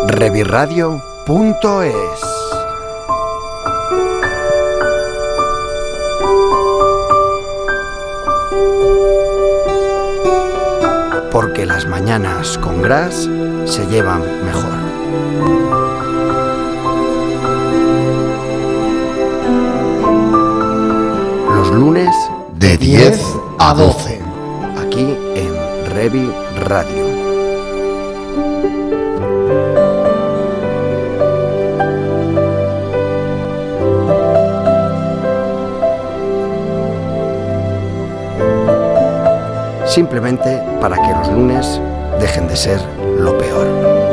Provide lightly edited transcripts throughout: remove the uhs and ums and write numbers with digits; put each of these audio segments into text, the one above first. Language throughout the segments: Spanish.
Rebirradio.es. Porque las mañanas con Gras se llevan mejor. Los lunes de 10 a 12. Aquí en Revi Radio. Simplemente para que los lunes dejen de ser lo peor.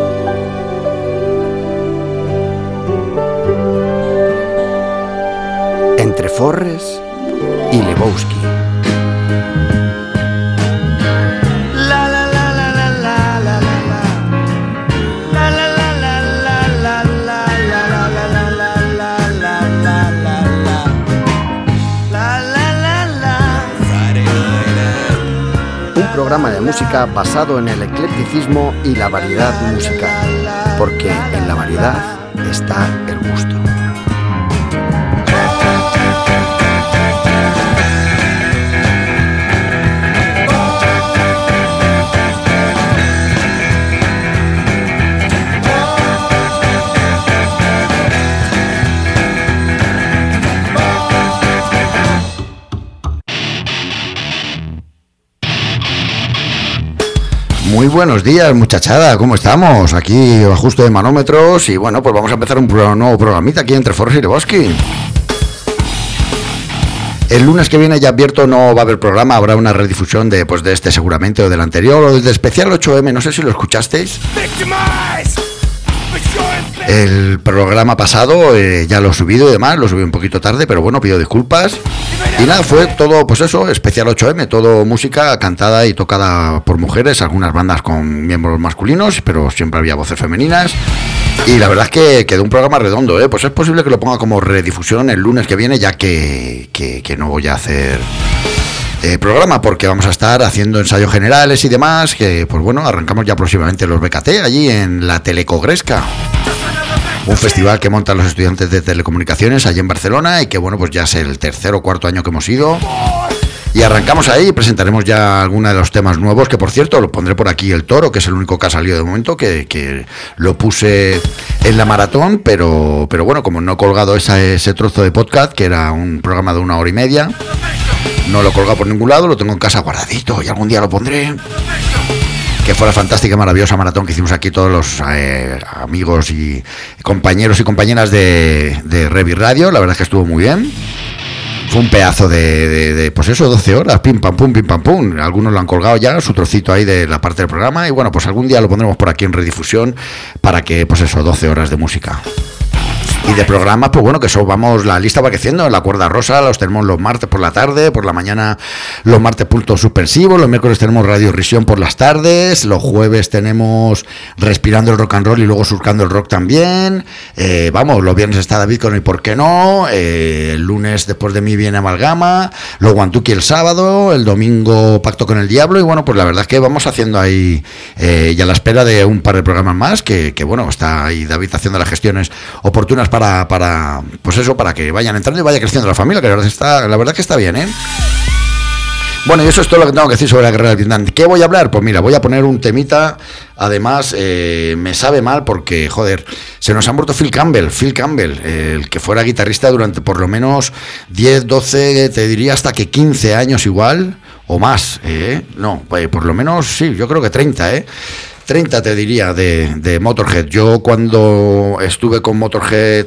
Entre Forres y Lebowski. Programa de música basado en el eclecticismo y la variedad musical, porque en la variedad está el gusto. Muy buenos días, muchachada, ¿cómo estamos? Aquí ajuste de manómetros y bueno, pues vamos a empezar un nuevo programita aquí entre Forres y Lebowski. El lunes que viene, ya advierto, no va a haber programa, habrá una redifusión de este seguramente o del anterior o del especial 8M, no sé si lo escuchasteis. El programa pasado ya lo he subido y demás, lo subí un poquito tarde, pero bueno, pido disculpas. Y nada, fue todo, pues eso, especial 8M, todo música cantada y tocada por mujeres, algunas bandas con miembros masculinos, pero siempre había voces femeninas. Y la verdad es que quedó un programa redondo, pues es posible que lo ponga como redifusión el lunes que viene, ya que no voy a hacer programa, porque vamos a estar haciendo ensayos generales y demás, que pues bueno, arrancamos ya próximamente los BKT, allí en la Telecogresca. Un festival que montan los estudiantes de telecomunicaciones allí en Barcelona y que bueno, pues ya es el tercer o cuarto año que hemos ido. Y arrancamos ahí y presentaremos ya algunos de los temas nuevos, que por cierto lo pondré por aquí, El Toro, que es el único que ha salido de momento, que lo puse en la maratón, pero bueno, como no he colgado ese trozo de podcast, que era un programa de 1 hora y media, no lo he colgado por ningún lado, lo tengo en casa guardadito y algún día lo pondré. Que fue la fantástica y maravillosa maratón que hicimos aquí todos los amigos y compañeros y compañeras de Revi Radio. La verdad es que estuvo muy bien. Fue un pedazo de pues eso, 12 horas, pim pam pum, pim pam pum. Algunos lo han colgado ya, su trocito ahí de la parte del programa. Y bueno, pues algún día lo pondremos por aquí en redifusión para que, pues eso, 12 horas de música. Y de programas, pues bueno, que eso vamos, la lista va creciendo. La Cuerda Rosa los tenemos los martes por la tarde, por la mañana los martes puntos suspensivos, los miércoles tenemos Radio Risión por las tardes, los jueves tenemos Respirando el Rock and Roll y luego Surcando el Rock también. Vamos, los viernes está David con el ¿por qué no? El lunes después de mí viene Amalgama, luego Guantuki el sábado, el domingo Pacto con el Diablo. Y bueno, pues la verdad es que vamos haciendo ahí y a la espera de un par de programas más que bueno, está ahí David haciendo las gestiones oportunas para pues eso, para que vayan entrando y vaya creciendo la familia, que la verdad que está bien, Bueno, y eso es todo lo que tengo que decir sobre la guerra del Vietnam. ¿Qué voy a hablar? Pues mira, voy a poner un temita. Además, me sabe mal porque, joder, se nos ha muerto Phil Campbell, el que fuera guitarrista durante por lo menos 10, 12, te diría hasta que 15 años igual, o más, no, pues por lo menos, sí, yo creo que 30, 30 te diría de Motorhead. Yo cuando estuve con Motorhead,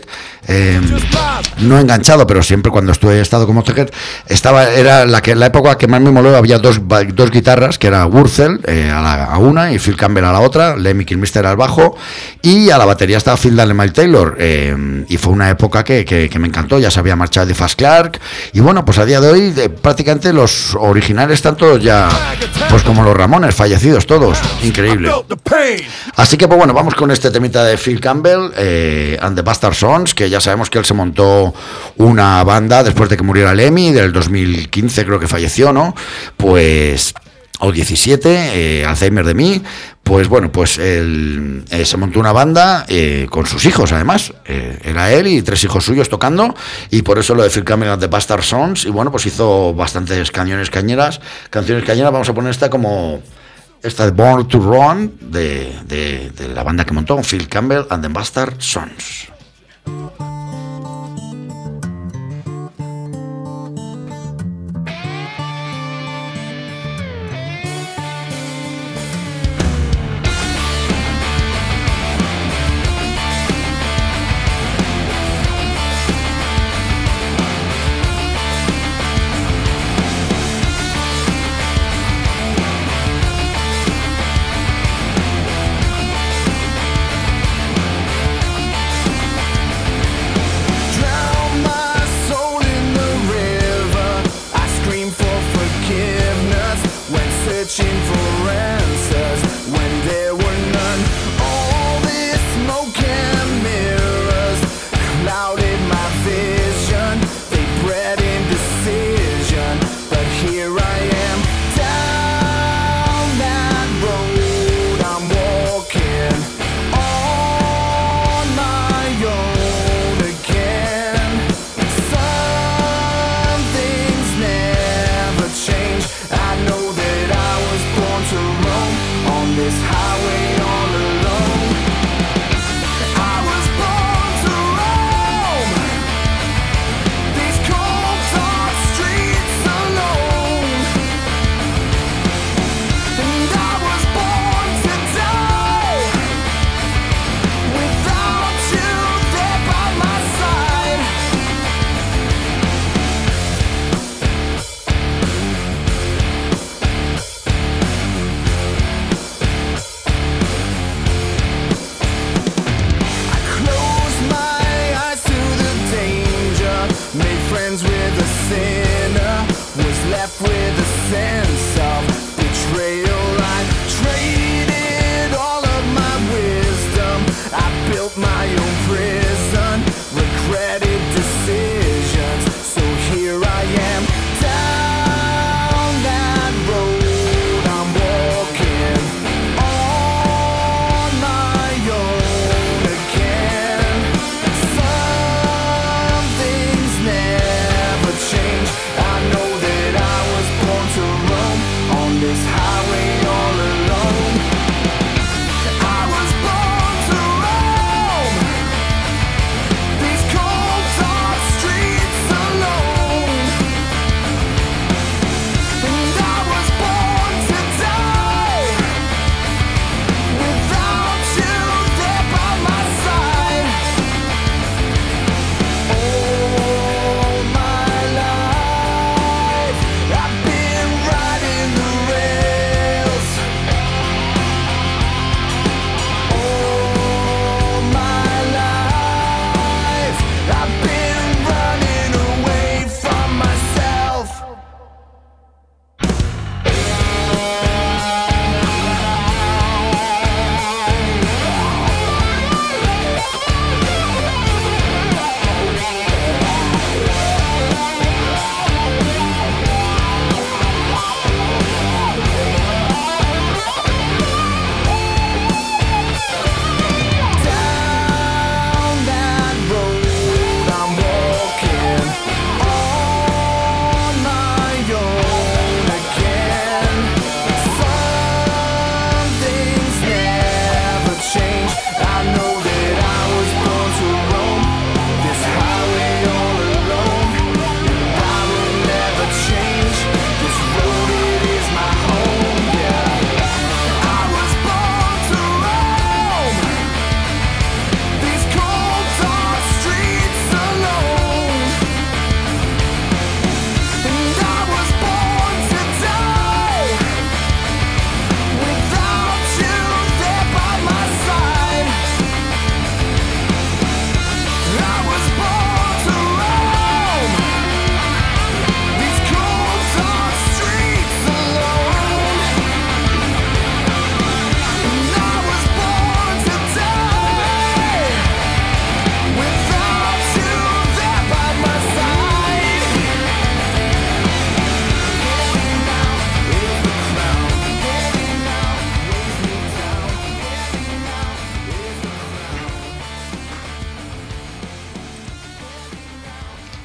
no enganchado, pero siempre cuando he estado con Motorhead, era la época que más me moló. Había dos guitarras, que era Wurzel a una y Phil Campbell a la otra, Lemmy Kilmister al bajo, y a la batería estaba Phil Miles Taylor, y fue una época que me encantó. Ya se había marchado de Fast Clark, y bueno, pues a día de hoy prácticamente los originales están todos ya, pues como los Ramones, fallecidos todos, increíble. Así que pues bueno, vamos con este temita de Phil Campbell and the Bastard Sons, que ya sabemos que él se montó una banda después de que muriera Lemmy, del 2015 creo que falleció, ¿no? Pues o 17, Alzheimer de mí, pues bueno, pues él se montó una banda con sus hijos, además. Era él y 3 hijos suyos tocando, y por eso lo de Phil Campbell and the Bastard Sons, y bueno, pues hizo bastantes canciones cañeras. Vamos a poner esta de Born to Run, de la banda que montó, Phil Campbell and the Bastard Sons.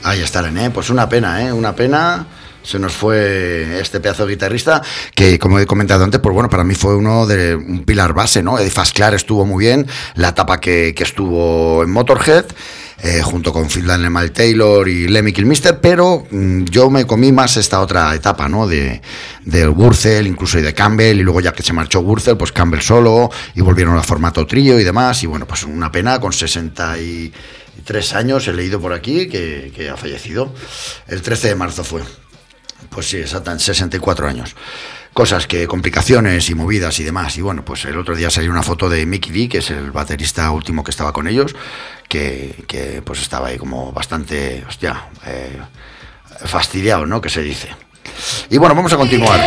Ahí está René, pues una pena. Se nos fue este pedazo de guitarrista que, como he comentado antes, pues bueno, para mí fue un pilar base, ¿no? Eddie Fasklar estuvo muy bien, la etapa que estuvo en Motorhead, junto con Phil Daniel Taylor y Lemmy Kilmister, pero yo me comí más esta otra etapa, ¿no? De Wurzel, incluso y de Campbell, y luego ya que se marchó Wurzel, pues Campbell solo, y volvieron a formato trío y demás, y bueno, pues una pena, con 63 años, he leído por aquí que ha fallecido. El 13 de marzo fue. Pues sí, exactamente, 64 años. Cosas complicaciones y movidas y demás. Y bueno, pues el otro día salió una foto de Mickey D, que es el baterista último que estaba con ellos, que pues estaba ahí como bastante, fastidiado, ¿no? Que se dice. Y bueno, vamos a continuar.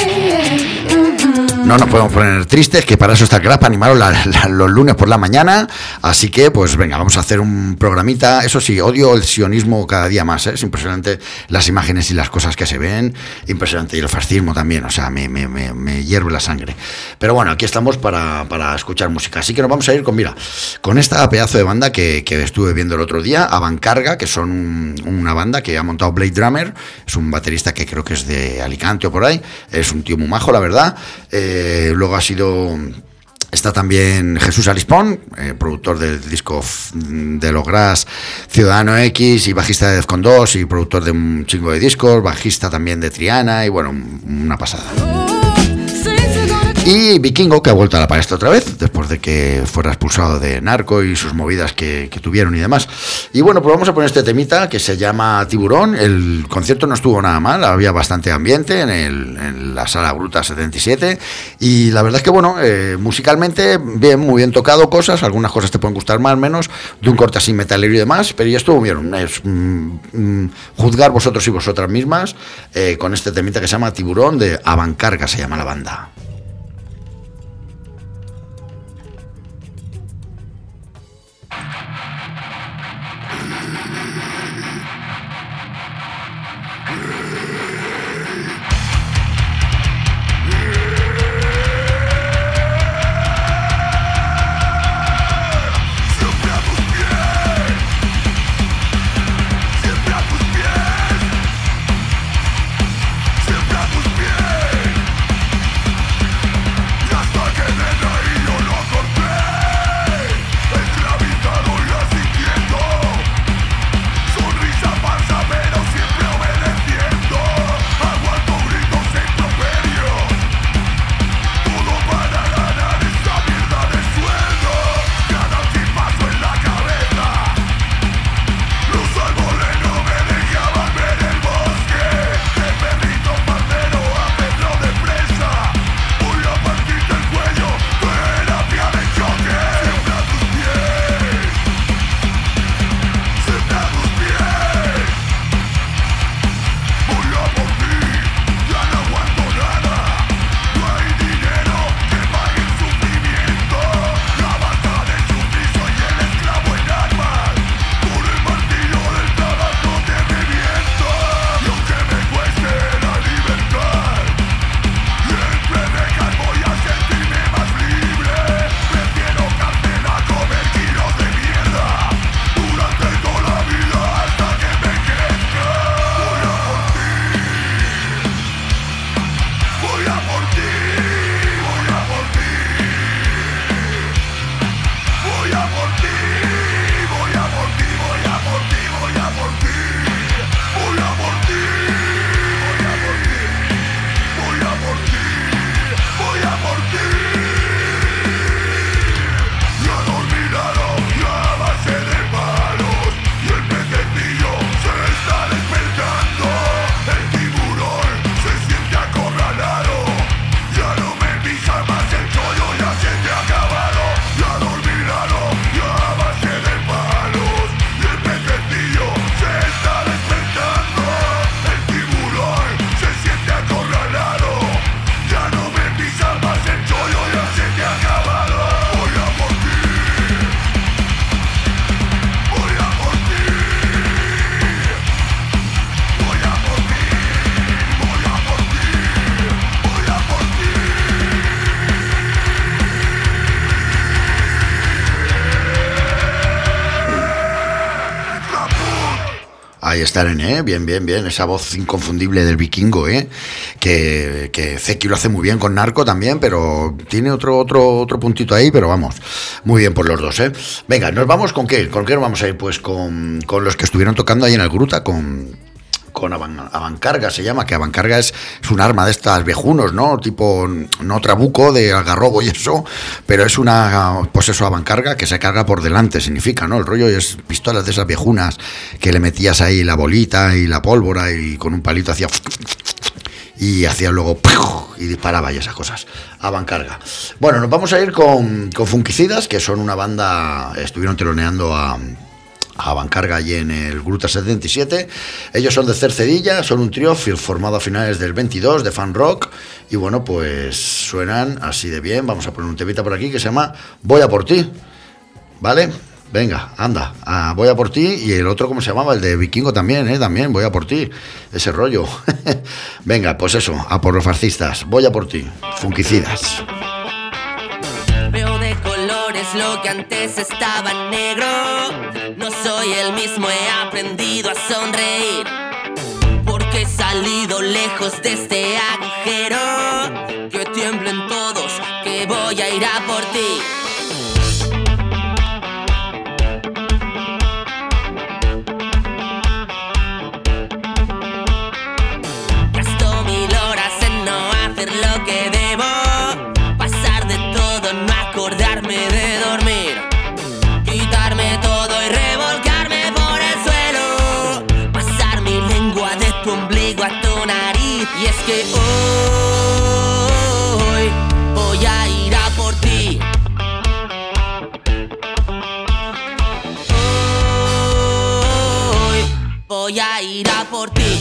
No nos podemos poner tristes, que para eso está el Crash, para animaros los lunes por la mañana. Así que, pues venga, vamos a hacer un programita. Eso sí, odio el sionismo cada día más, ¿eh? Es impresionante las imágenes y las cosas que se ven. Impresionante. Y el fascismo también, o sea, me hierve la sangre. Pero bueno, aquí estamos para escuchar música. Así que nos vamos a ir con esta pedazo de banda que estuve viendo el otro día, Avancarga, que son una banda que ha montado Blade Drummer. Es un baterista que creo que es de Alicante o por ahí. Es un tío muy majo, la verdad. Luego está también Jesús Alispón, productor del disco de Los Gras, Ciudadano X, y bajista de Defcon 2 y productor de un chingo de discos, bajista también de Triana, y bueno, una pasada. Y Vikingo, que ha vuelto a la palestra otra vez, después de que fuera expulsado de Narco y sus movidas que tuvieron y demás. Y bueno, pues vamos a poner este temita que se llama Tiburón. El concierto no estuvo nada mal, había bastante ambiente en la Sala Gruta 77. Y la verdad es que, bueno, musicalmente, bien, muy bien tocado cosas. Algunas cosas te pueden gustar más, menos, de un corte así metalero y demás, pero ya estuvo bien. Juzgar vosotros y vosotras mismas con este temita que se llama Tiburón, de Avancarga, se llama la banda. Ahí están, bien, esa voz inconfundible del Vikingo, que Zeki lo hace muy bien con Narco también, pero tiene otro puntito ahí, pero vamos, muy bien por los dos, Venga, ¿nos vamos con qué? ¿Con qué nos vamos a ir? Pues con los que estuvieron tocando ahí en el Gruta, con Avancarga se llama, que Avancarga es un arma de estas viejunos, ¿no? Tipo, no trabuco de algarrobo y eso, pero es pues eso, Avancarga, que se carga por delante, significa, ¿no? El rollo es pistolas de esas viejunas que le metías ahí la bolita y la pólvora y con un palito hacía... y hacía luego... y disparaba y esas cosas. Avancarga. Bueno, nos vamos a ir con Fungicidas, que son una banda, estuvieron teloneando a Avancarga allí en el Gruta 77. Ellos son de Cercedilla, son un trío formado a finales del 22 de fan rock y bueno, pues suenan así de bien. Vamos a poner un temita por aquí que se llama Voy a por ti, ¿vale? Venga, anda, voy a por ti. Y el otro, ¿cómo se llamaba? El de Vikingo también, también, voy a por ti, ese rollo. Venga, pues eso, a por los fascistas, voy a por ti, Fungicidas. Veo de colores lo que antes estaba negro. No soy el mismo, he aprendido a sonreír, porque he salido lejos de este agujero. Que tiemblen todos, que voy a ir a por ti. Gasto 1000 horas en no hacer lo que debo, pasar de todo, no acordarme de dormir, quitarme todo y revolcarme por el suelo, pasar mi lengua de tu ombligo a tu nariz. Y es que hoy voy a ir a por ti. Hoy voy a ir a por ti.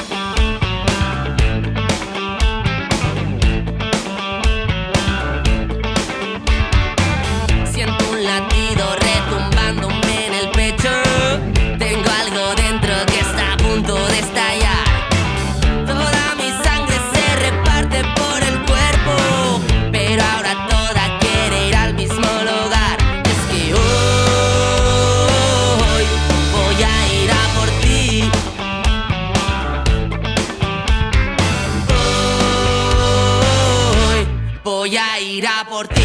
Siento un latido retumbándome en el pecho. Tengo algo dentro que está a punto de estallar. Toda mi sangre se reparte por el cuerpo, pero ahora toda quiere ir al mismo lugar. Es que hoy voy a ir a por ti. Hoy voy a ir a por ti.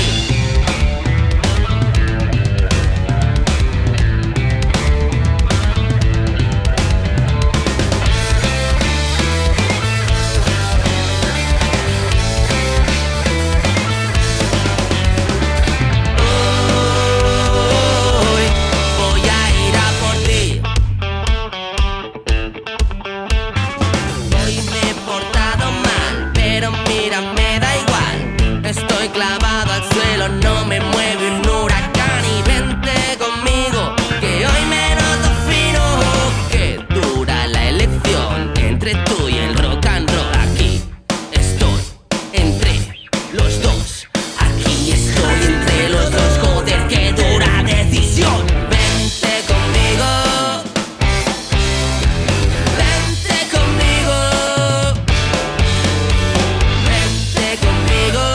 Estoy clavado al suelo, no me mueve un huracán. Y vente conmigo, que hoy me noto fino. Que dura la elección entre tú y el rock and roll. Aquí estoy entre los dos. Aquí estoy entre los dos. Joder, que dura decisión. Vente conmigo. Vente conmigo. Vente conmigo.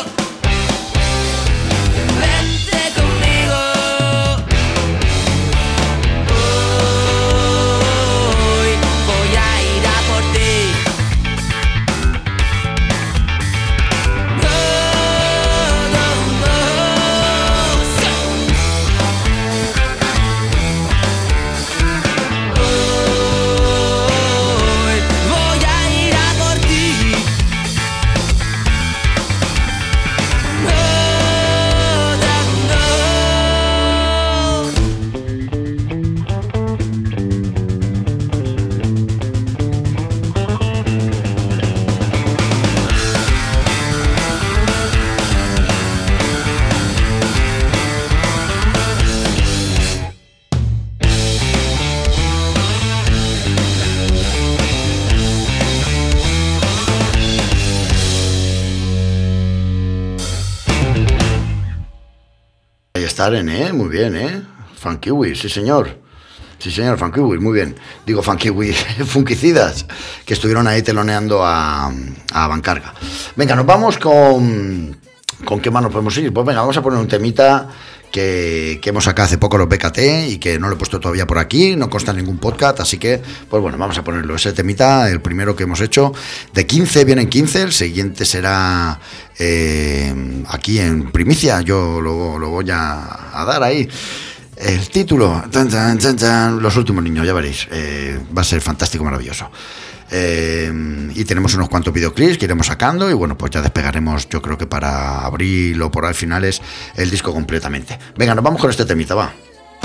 Muy bien, Funkiwi, sí señor, Funkiwi, muy bien. Digo Funkiwi, Fungicidas, que estuvieron ahí teloneando a Avancarga. Venga, nos vamos con ¿qué más nos podemos ir? Pues venga, vamos a poner un temita que hemos sacado hace poco los BKT y que no lo he puesto todavía por aquí, no consta en ningún podcast, así que, pues bueno, vamos a ponerlo. Ese temita, el primero que hemos hecho, de 15, vienen 15, el siguiente será aquí en primicia, yo lo voy a dar ahí. El título, Los últimos niños, ya veréis, va a ser fantástico, maravilloso. Y tenemos unos cuantos videoclips que iremos sacando y bueno, pues ya despegaremos, yo creo que para abril o por ahí finales, el disco completamente. Venga, nos vamos con este temita, va.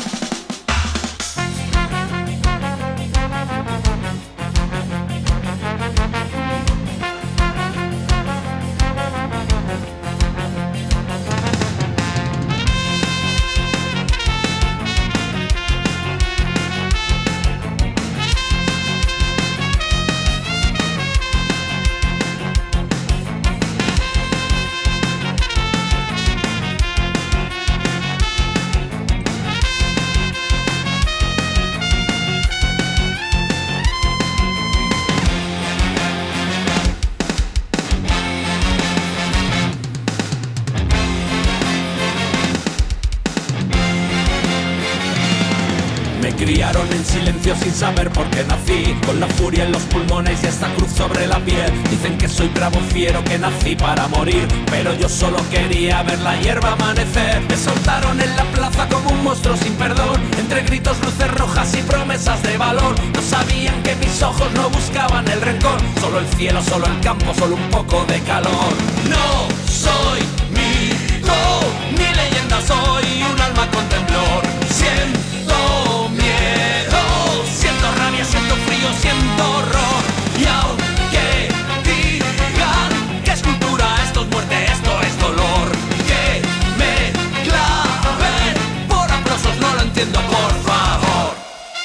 Sin saber por qué nací, con la furia en los pulmones y esta cruz sobre la piel. Dicen que soy bravo, fiero, que nací para morir, pero yo solo quería ver la hierba amanecer. Me soltaron en la plaza como un monstruo sin perdón, entre gritos, luces rojas y promesas de valor. No sabían que mis ojos no buscaban el rencor, solo el cielo, solo el campo, solo un poco de calor. No soy mito ni leyenda, soy un alma con temblor. Siento miedo, siento rabia, siento frío, siento horror. Y aunque digan que es cultura, esto es muerte, esto es dolor, que me claven por aplausos, no lo entiendo, por favor.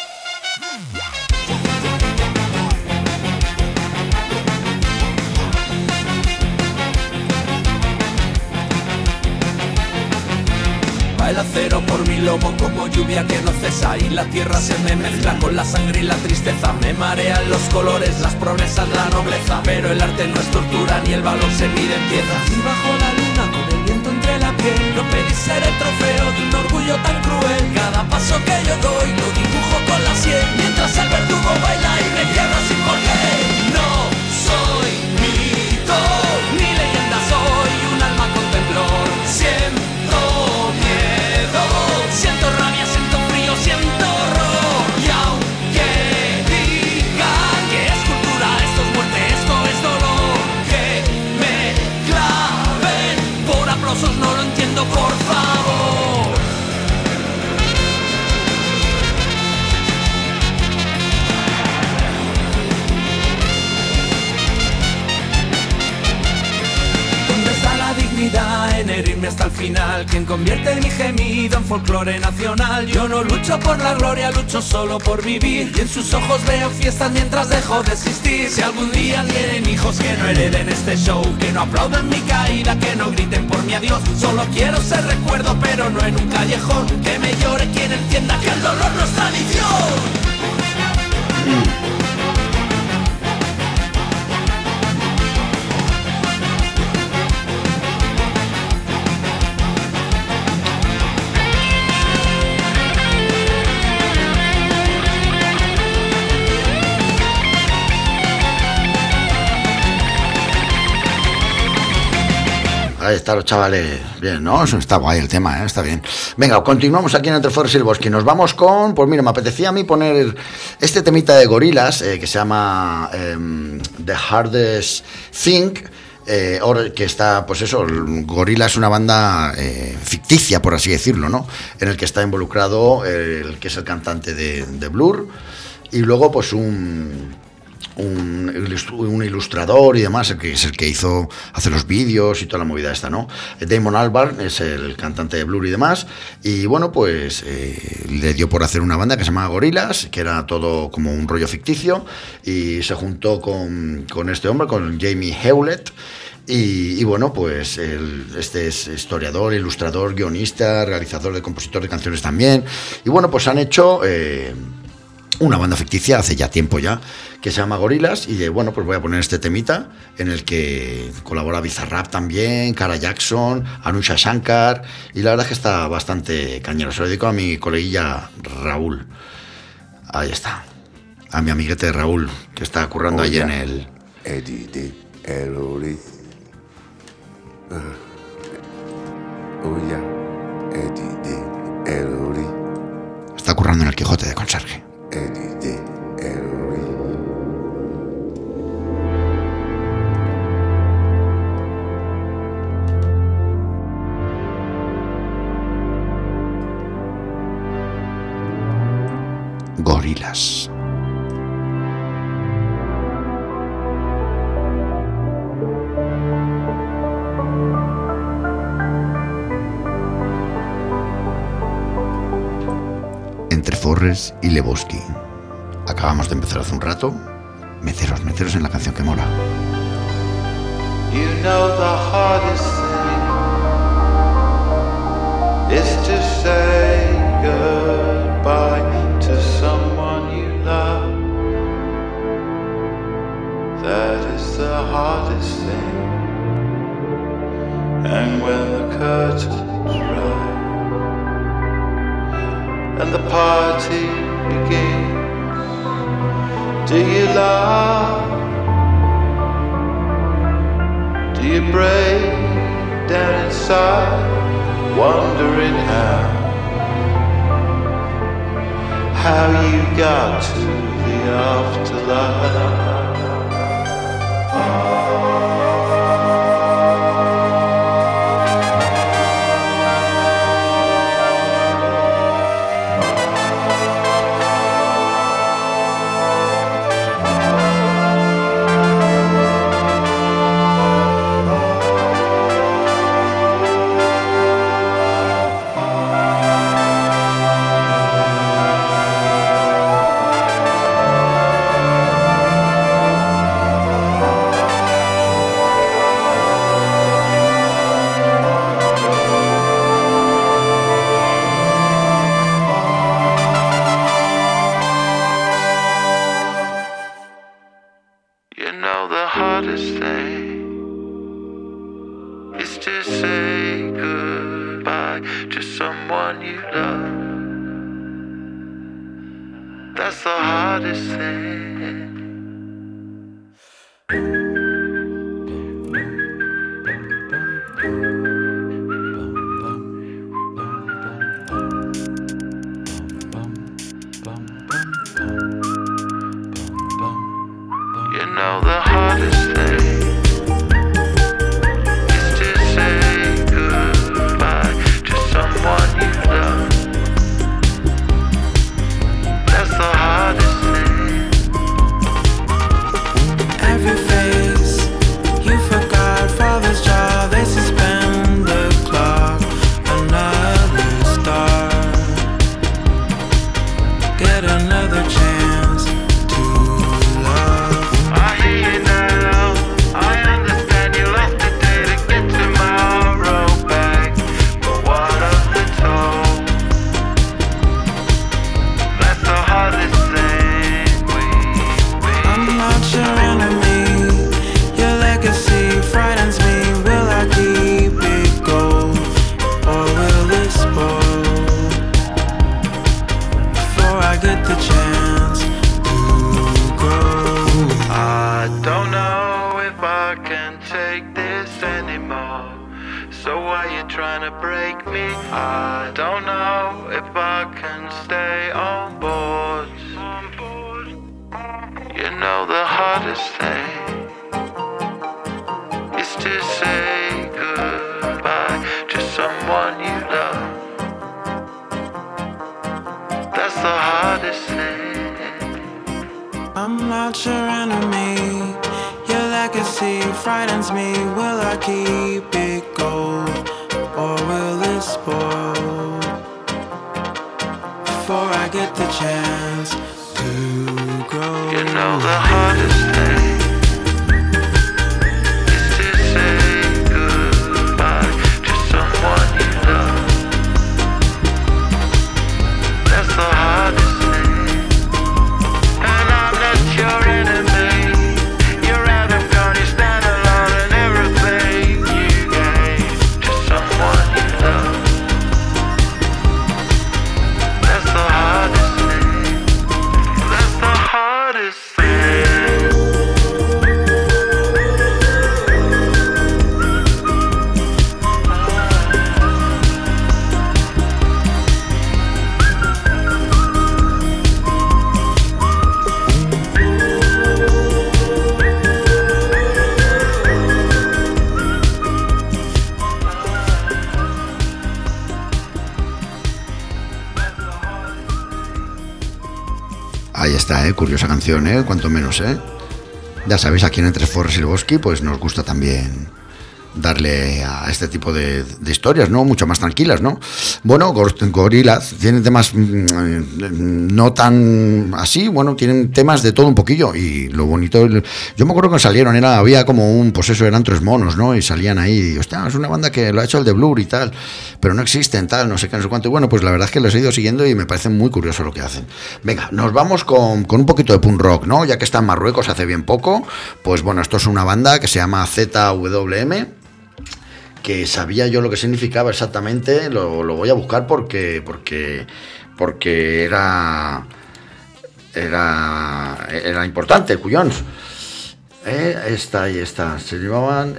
El acero por mi lomo como lluvia que no cesa, y la tierra se me mezcla con la sangre y la tristeza. Me marean los colores, las promesas, la nobleza, pero el arte no es tortura ni el valor se mide en piezas. Y bajo la luna con el viento entre la piel, no pedí ser el trofeo de un orgullo tan cruel. Cada paso que yo doy lo dibujo con la sien, mientras el verdugo baila y me quiebro sin por qué. No soy mito ni leyenda, soy un alma con temblor. Siento siento rabia, siento frío, siento horror. Y aunque digan que es cultura, esto es muerte, esto es dolor, que me claven por aplausos, no lo entiendo, por favor. ¿Dónde está la dignidad en herirme hasta el final? ¿Quién convierte mi gemido en folclore nacional? Yo no lucho por la gloria, lucho solo por vivir, y en sus ojos veo fiestas mientras dejo de existir. Si algún día tienen hijos, que no hereden este show, que no aplaudan mi caída, que no griten por mi adiós. Solo quiero ser recuerdo, pero no en un callejón, que me llore quien entienda que el dolor no es tradición. Ahí están los chavales. Bien, ¿no? Está guay el tema, ¿eh? Está bien. Venga, continuamos aquí en Entre Forest y el Bosque. Nos vamos con... Pues mira, me apetecía a mí poner este temita de Gorillaz, que se llama The Hardest Thing, que está, pues eso, Gorillaz es una banda ficticia, por así decirlo, ¿no? En el que está involucrado el que es el cantante de Blur, y luego pues un ilustrador y demás, el que es el que hace los vídeos y toda la movida esta, ¿no? Damon Albarn es el cantante de Blur y demás, y bueno, pues le dio por hacer una banda que se llama Gorillaz, que era todo como un rollo ficticio, y se juntó con este hombre, con Jamie Hewlett, y bueno, pues este es historiador, ilustrador, guionista, realizador, compositor de canciones también, y bueno, pues han hecho una banda ficticia hace ya tiempo ya, que se llama Gorillaz, y bueno, pues voy a poner este temita en el que colabora Bizarrap también, Cara Jackson, Anusha Shankar, y la verdad es que está bastante cañero. Se lo dedico a mi coleguilla Raúl. Ahí está. A mi amiguete Raúl, que está currando ahí en el... Está currando en el Quijote de Conserje. Gorillaz. Entre Forres y Lebowski. Acabamos de empezar hace un rato. Meteros en la canción que mola. You know the hardest thing is to say goodbye to someone you love. That is the hardest thing. And when the curtains rise and the party begins, do you laugh? Do you break down inside, wondering how you got to the afterlife? Ahí está, curiosa canción, cuanto menos, Ya sabéis, aquí en Entre Forres y el Bosque, pues nos gusta también darle a este tipo de historias, ¿no? Mucho más tranquilas, ¿no? Bueno, Gorillaz tienen temas no tan así, bueno, tienen temas de todo un poquillo, y lo bonito, yo me acuerdo que salieron, había como pues eso, eran 3 monos, ¿no? Y salían ahí, y, hostia, es una banda que lo ha hecho el de Blur y tal, pero no existen, tal, no sé qué, no sé cuánto, y bueno, pues la verdad es que los he ido siguiendo y me parece muy curioso lo que hacen. Venga, nos vamos con un poquito de punk rock, ¿no? Ya que está en Marruecos hace bien poco, pues bueno, esto es una banda que se llama ZWM, que sabía yo lo que significaba exactamente, lo voy a buscar porque era importante, cuyons. Ahí está. Se llamaban,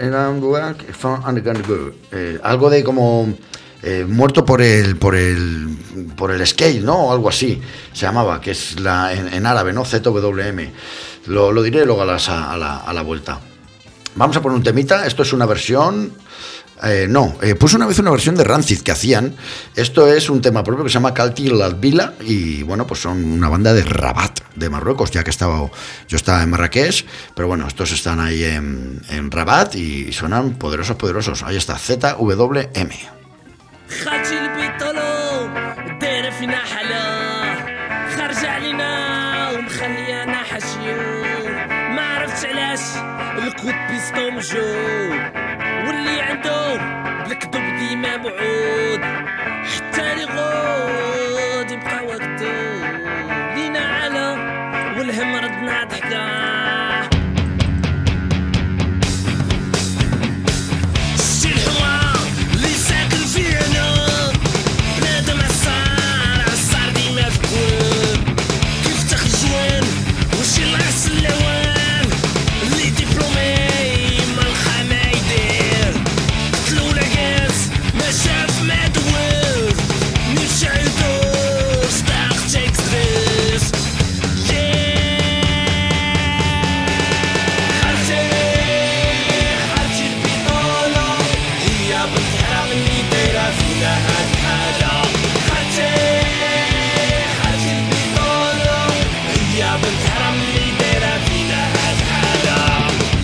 algo de como muerto por el scale, ¿no? O algo así se llamaba, que es en árabe, ¿no? ZWM. Lo diré luego a la vuelta. Vamos a poner un temita. Esto es una versión. Puse una vez una versión de Rancid que hacían. Esto es un tema propio que se llama Kalti Lalbila, y bueno, pues son una banda de Rabat, de Marruecos, ya que yo estaba en Marrakech, pero bueno, estos están ahí en Rabat y suenan poderosos. Ahí está, ZWM. واللي عنده بالكذوب ديما بعود حتى لي غود يبقى وقتو لينا على والهم ردنا ضحكة شتي الحوار اللي ساكن فينا بنادم عصار ديما فكون كيف تخجوان وشي الله يسلوان اللي دبلومي شاف ما دوز نمشي عدوز طاق تيك ستريس خرجي البطولة هي بنت حرام اللي دايرة فينا هاد الحالة خرجي البطولة هي بنت حرام اللي دايرة فينا هاد الحالة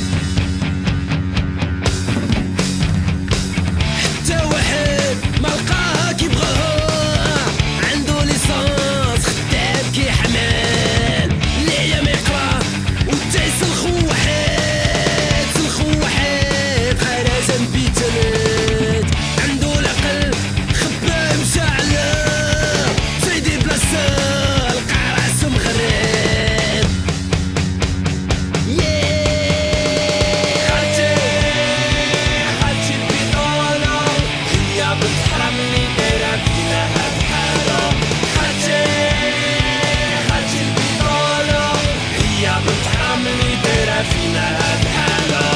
ملقاها كيبغاها عنده ليسانس خدام كي حمال ليا ما يقرا وتايسلخو واحد خرازان بيتلات عنده العقل خبا مشعلة سيدي بلاصة لقى راسو مغرب خرجي البطولة هي بنت حرام اللي دايرة فينا هاد الحالة خرجي البطولة هي بنت حرام اللي دايرة فينا هاد الحالة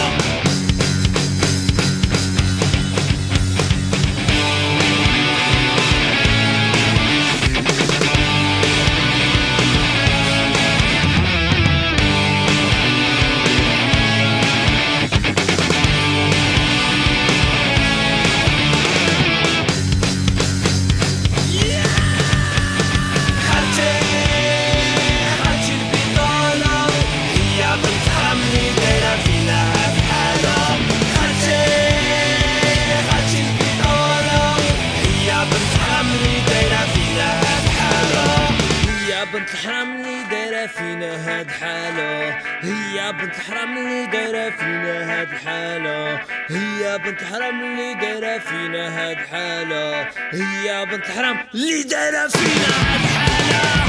بنت الحرام اللي دايرة فينا هاد الحالة هي بنت الحرام اللي دايرة فينا هاد الحالة هي بنت الحرام اللي دايرة فينا هاد الحالة هي بنت الحرام اللي دايرة فينا هاد الحالة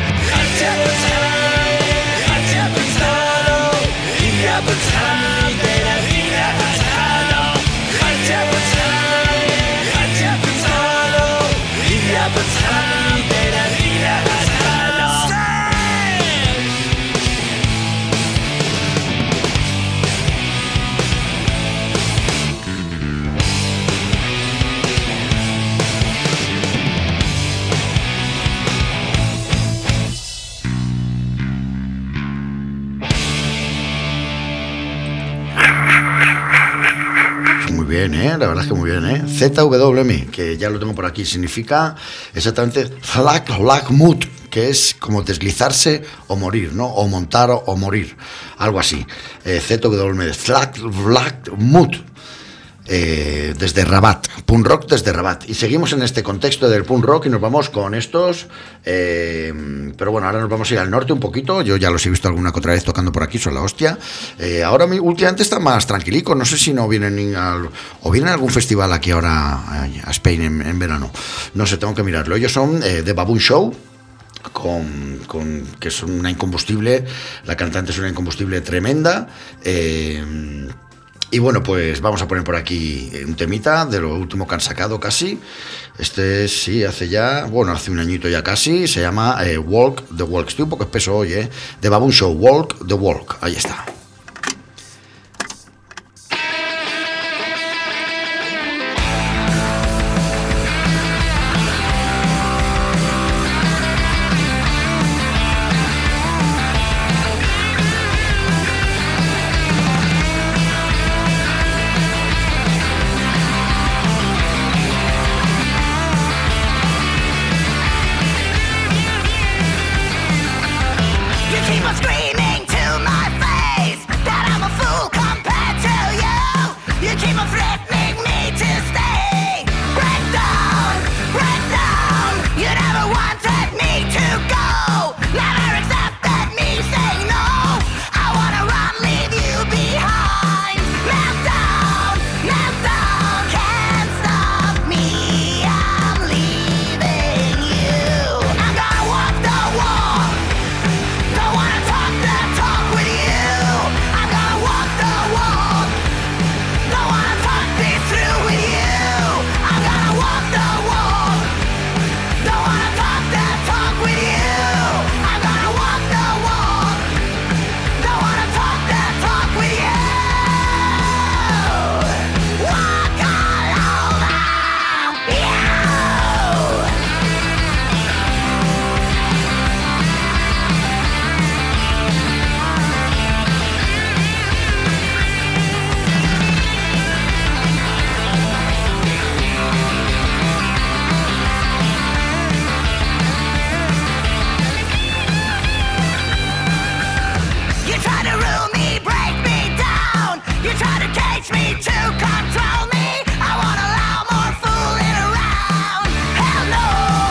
خرجي بنت الحرام هي بنت الحرام اللي دايرة فينا هاد الحالة خرجي بنت الحرام هي بنت الحرام اللي دايرة فينا هاد الحالة Muy bien, la verdad es que muy bien, ZWM, que ya lo tengo por aquí, significa exactamente Zlak Mut, que es como deslizarse o morir, ¿no? O montar o morir, algo así. ZWM, Flat Mood. Desde Rabat, punk rock desde Rabat. Y seguimos en este contexto del punk rock y nos vamos con estos. Pero bueno, ahora nos vamos a ir al norte un poquito. Yo ya los he visto alguna que otra vez tocando por aquí, son la hostia. Ahora últimamente están más tranquilicos. No sé si no vienen o vienen a algún festival aquí ahora a Spain en verano. No sé, tengo que mirarlo. Ellos son The Baboon Show. Que es una incombustible. La cantante es una incombustible tremenda. Y bueno, pues vamos a poner por aquí un temita de lo último que han sacado casi. Este sí, hace un añito ya casi. Se llama Walk the Walk. Estoy un poco espeso hoy, The Baboon Show, Walk the Walk. Ahí está. Screaming to my face that I'm a fool compared to you. You keep on threatening me to stay. Break down. You never wanted me to go. Never accepted me saying no. I wanna run, leave you behind. Melt down. Can't stop me. I'm leaving you. I'm gonna walk the walk. Don't wanna talk the talk with you. I'm gonna walk the walk. Don't wanna talk this through with you. I'm gonna walk the walk. Don't wanna talk the talk with you. I'm gonna walk the walk. Don't wanna talk the talk with you. Walk all over you. You try to rule me, break me down. You try to cage me to control me. I won't allow more fooling around. Hell no.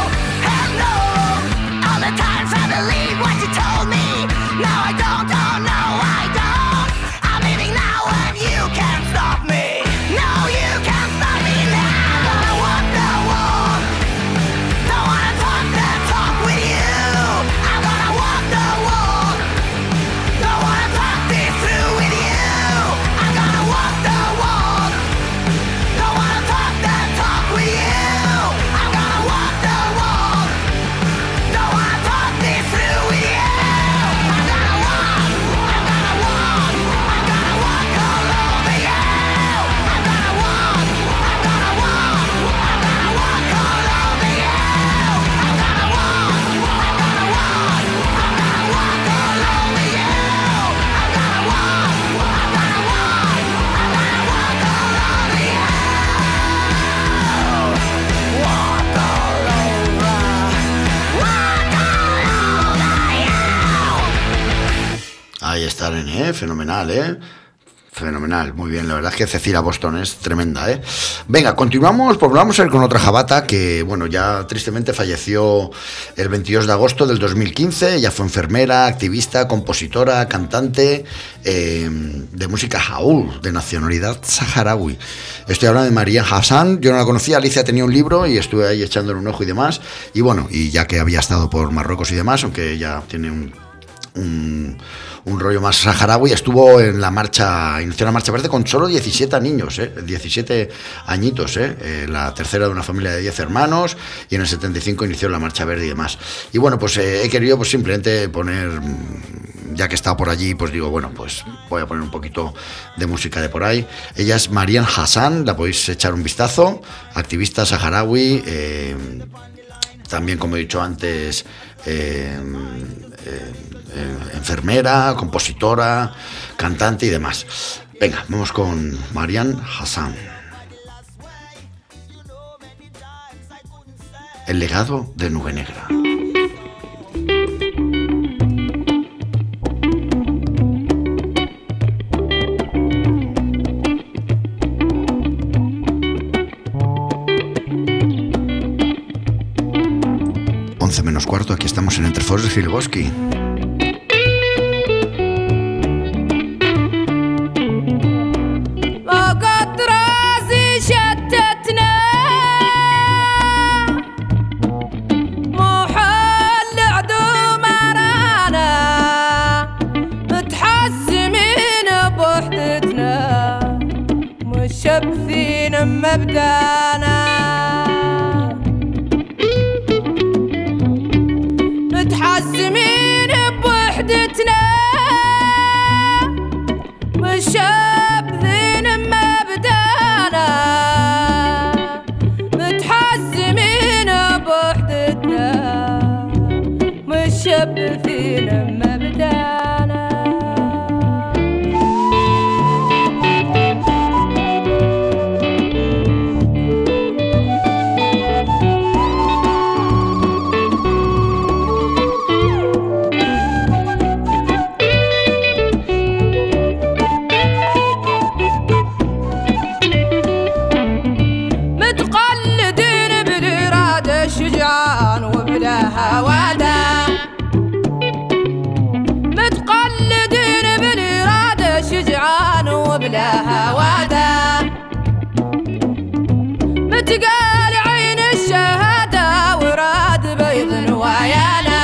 All the times I believed what you told me. Now I don't, oh no I don't. I'm leaving now and you can't stop me. No, you can't stop me now. I'm gonna walk the walk. Don't wanna talk the talk with you. I'm gonna walk the walk. Don't wanna talk this through with you. I'm gonna walk the walk. Don't wanna talk the talk with you. I'm gonna walk the walk. Don't wanna talk this through with you. I'm gonna walk. I'm gonna walk. I'm gonna walk all over you. I'm gonna walk. I'm gonna walk. I'm gonna walk all over you. I'm gonna walk. I'm gonna walk. I'm gonna walk all over you. I'm gonna walk. I'm gonna walk. I'm gonna walk all over you. Walk all over. Walk all over you. Ahí está, René, fenomenal, Fenomenal, muy bien, la verdad es que Cecilia Boston es tremenda, Venga, continuamos, pues vamos a ir con otra jabata que, bueno, ya tristemente falleció el 22 de agosto del 2015, ella fue enfermera, activista, compositora, cantante de música jaúl, de nacionalidad saharaui. Estoy hablando de Marian Hassan, yo no la conocía, Alicia tenía un libro y estuve ahí echándole un ojo y demás, y bueno, y ya que había estado por Marruecos y demás, aunque ella tiene un rollo más saharaui, estuvo en la marcha, inició la marcha verde con solo 17 niños, 17 añitos, la tercera de una familia de 10 hermanos, y en el 75 inició la marcha verde y demás. Y bueno, pues he querido pues simplemente poner, ya que he estado por allí, pues digo, bueno, pues voy a poner un poquito de música de por ahí. Ella es Marian Hassan, la podéis echar un vistazo, activista saharaui, también, como he dicho antes, enfermera, compositora, cantante y demás. Venga, vamos con Marian Hassan. El legado de Nube Negra. Menos cuarto, aquí estamos en Entre Forest y el Bosque. وقد راسي شتتنا محل عدوم رانا متحسمين بوحدتنا مشبثين مبدانا متحزمين بوحدتنا مشابذين مبدانا متحزمين بوحدتنا مشابذين مبدانا متقال عين الشهادة وراد بيض نوايانا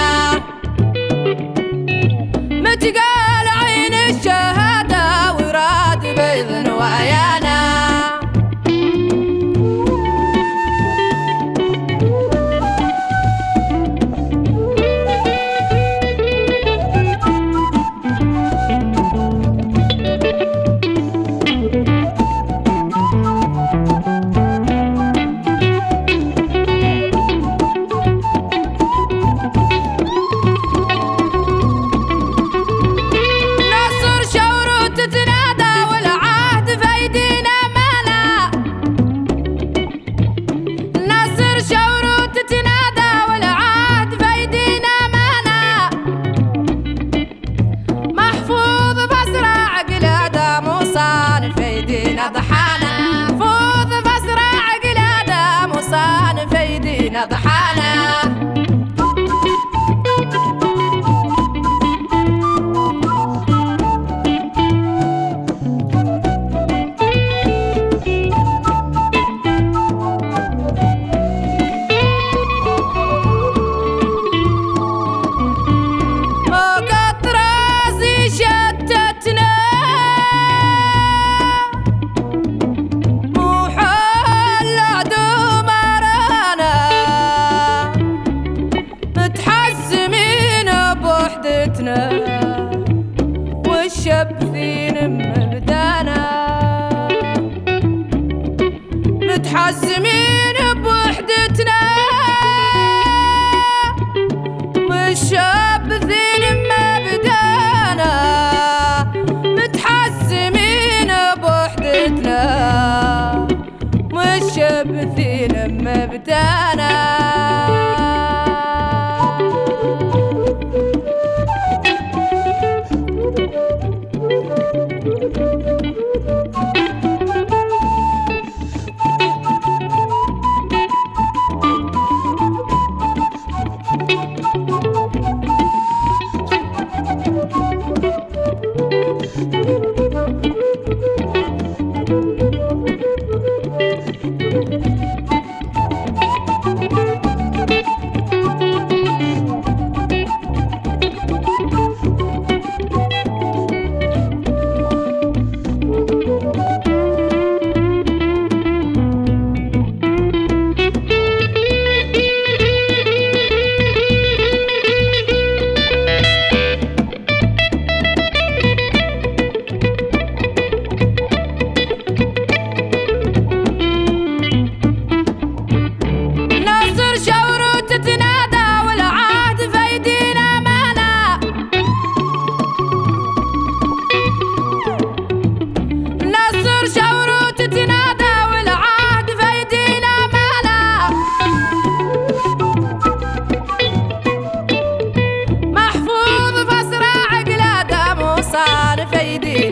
متقال عين الشهادة وراد بيض نوايانا ضحانا وقد راسي شتتنا محل عدو مرانا متحزمين بوحدتنا والشبثين مبدانا متحزمين بوحدتنا والشبثين مبدانا متحزمين بوحدتنا والشبثين مبدانا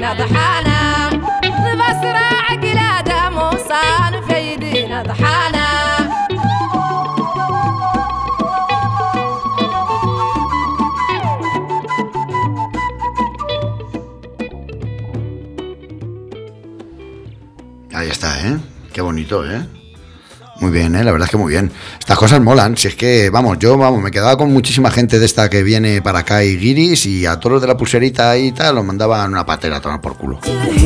فيدينا ضحانا بسرع قلادة موصان فيدينا ضحانا Ahí está, ¿eh? Qué bonito, ¿eh? Muy bien, la verdad es que muy bien. Estas cosas molan. Si es que, me quedaba con muchísima gente de esta que viene para acá y guiris, y a todos los de la pulserita y tal los mandaban una patera a tomar por culo.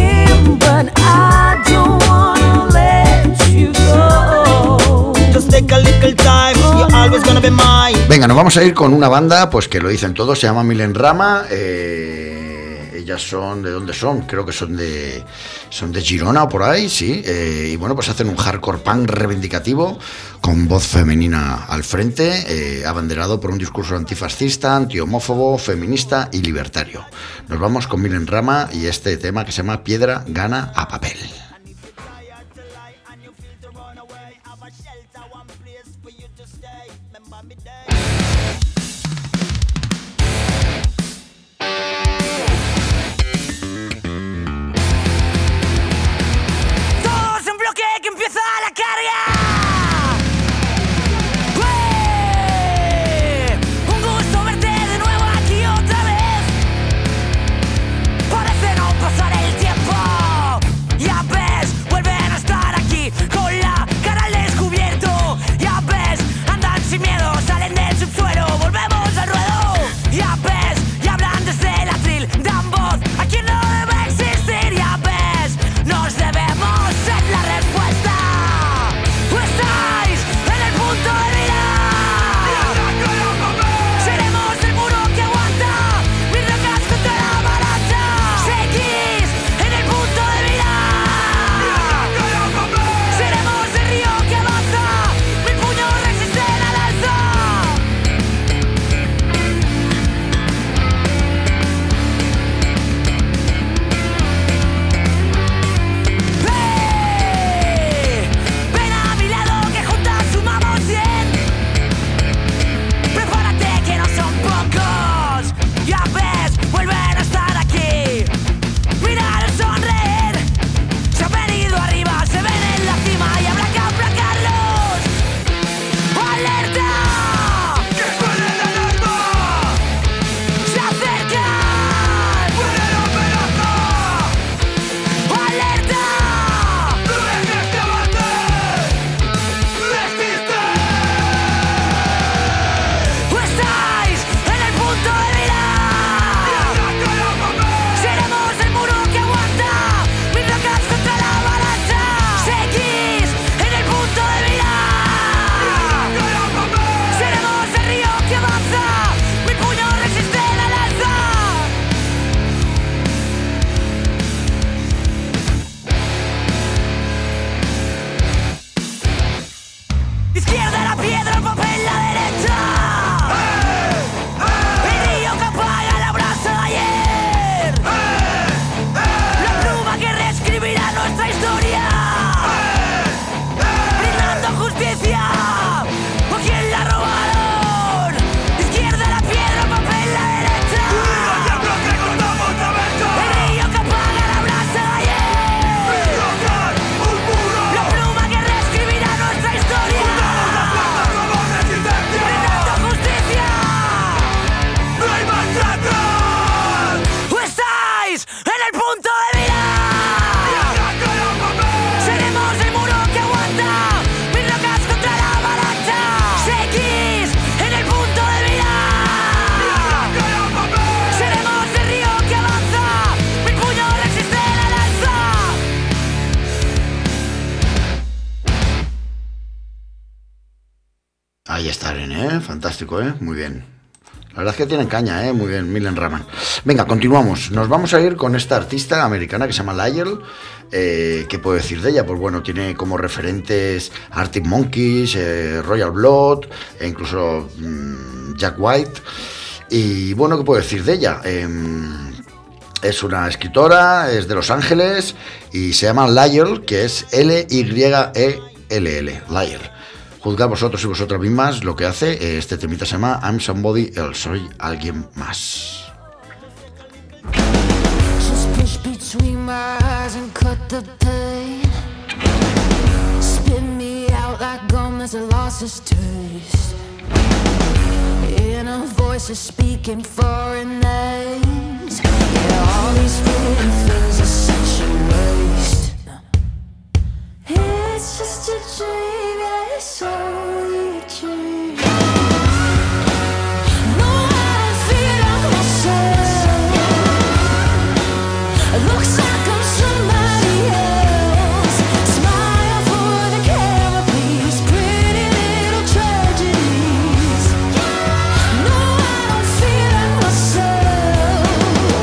Venga, nos vamos a ir con una banda, pues que lo dicen todos, se llama Milen Rama. Ellas son, ¿de dónde son? Creo que son de Girona o por ahí, sí. Y bueno, pues hacen un hardcore punk reivindicativo con voz femenina al frente, abanderado por un discurso antifascista, antihomófobo, feminista y libertario. Nos vamos con Milen Rama y este tema que se llama Piedra gana a papel. Que empieza la carga. Un gusto verte de nuevo aquí otra vez. Parece no pasar el tiempo. Ya ves, vuelven a estar aquí con la cara al descubierto. Ya ves, andan sin miedo, salen del subsuelo. Volvemos al ruedo. Ya ves, y hablan desde el atril. Dan voz a quien no debe existir. Ya ves, nos debemos ser la respuesta. Estáis en el punto de mira. Seremos el muro que aguanta mis rocas contra la avalancha. Seguís en el punto de mira. Seremos el río que avanza, mis puños resisten al alza. Ven a mi lado que juntas sumamos 100. Prepárate que no son pocos. Ya ves, vuelven a estar aquí. Mirar sonreír. Se han venido arriba, se ven en la cima y habrá que aplacarlos. ¡Alerta! ¡Que suene la alarma! ¡Se acercan! ¡Pueden amenazar! ¡Alerta! ¡No dejes que avance! ¡Resiste! Estáis en el punto de mira. Seremos el muro que aguanta mis rocas contra la avalancha. Seguís en el punto de mira. Seremos el río que avanza, mis puños resisten al alza. Izquierda la piedra, el papel la derecha. El río que apaga la brasa de ayer. La pluma que reescribirá nuestra historia. Brindando justicia a quien la robaron. Izquierda la piedra, el papel la derecha. El río que apaga la brasa de ayer. La pluma que reescribirá nuestra historia. Brindando justicia. No hay marcha atrás. Estáis en el punto de mira. Seremos el muro que aguanta mis rocas contra la avalancha. Seguís en el punto de mira. Seremos el río que avanza, mis puños resisten al alza. Ahí están, fantástico, muy bien. La verdad es que tienen caña, muy bien, Milen Rama. Venga, continuamos. Nos vamos a ir con esta artista americana que se llama Lyell. ¿Qué puedo decir de ella? Pues bueno, tiene como referentes Arctic Monkeys, Royal Blood, e incluso Jack White. Y bueno, ¿qué puedo decir de ella? Es una escritora, es de Los Ángeles y se llama Lyell, que es Lyell, Lyell. Juzgad vosotros y vosotras mismas lo que hace. Este temita se llama I'm Somebody Else, soy alguien más. Suspicious beats between my eyes and cut the pain. Spit me out like gum as it lost its taste. Inner voices speaking foreign names. Yeah, all these pretty things are such a waste. It's just a dream, yeah, it's only a dream. No, I don't feel like myself. It looks like I'm somebody else. Smile for the camera, please. Pretty little tragedies. No, I don't feel like myself.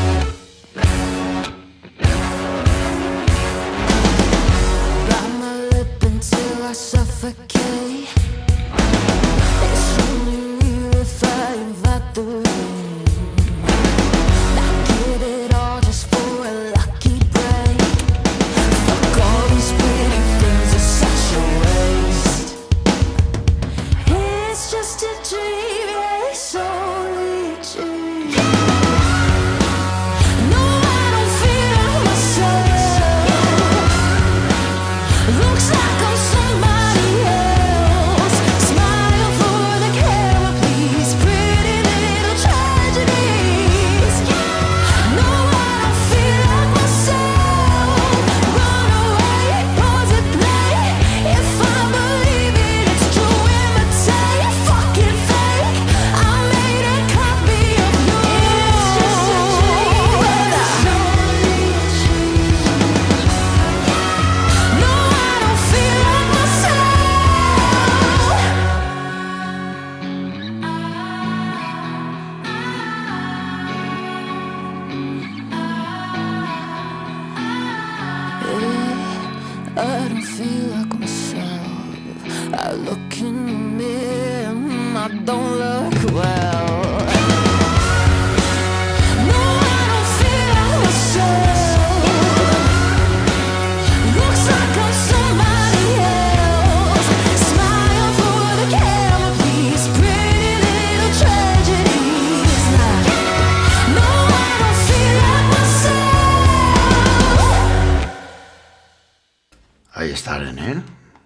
Bite my lip until I suffocate. It's only real if I invite the rain. I give it all just for a lucky break. Fuck all these pretty things are such a waste. It's just a dream, yeah, it's only a dream. No, I don't feel like myself. Looks like I'm somebody else. Smile for the camera, please. Pretty little tragedies. No, I don't feel like myself. Run away, pause it, play. If I believe it, it's true. Imitate, fucking fake. I made a copy of you. It's just a dream, but it's only a dream. No, I don't feel like myself. I don't feel like myself. I look in the mirror, I don't look well. No, I don't feel like myself. Looks like I'm somebody else. Smile for the camera, please. Pretty little tragedies. No, I don't feel like myself. Ahí están, ¿eh?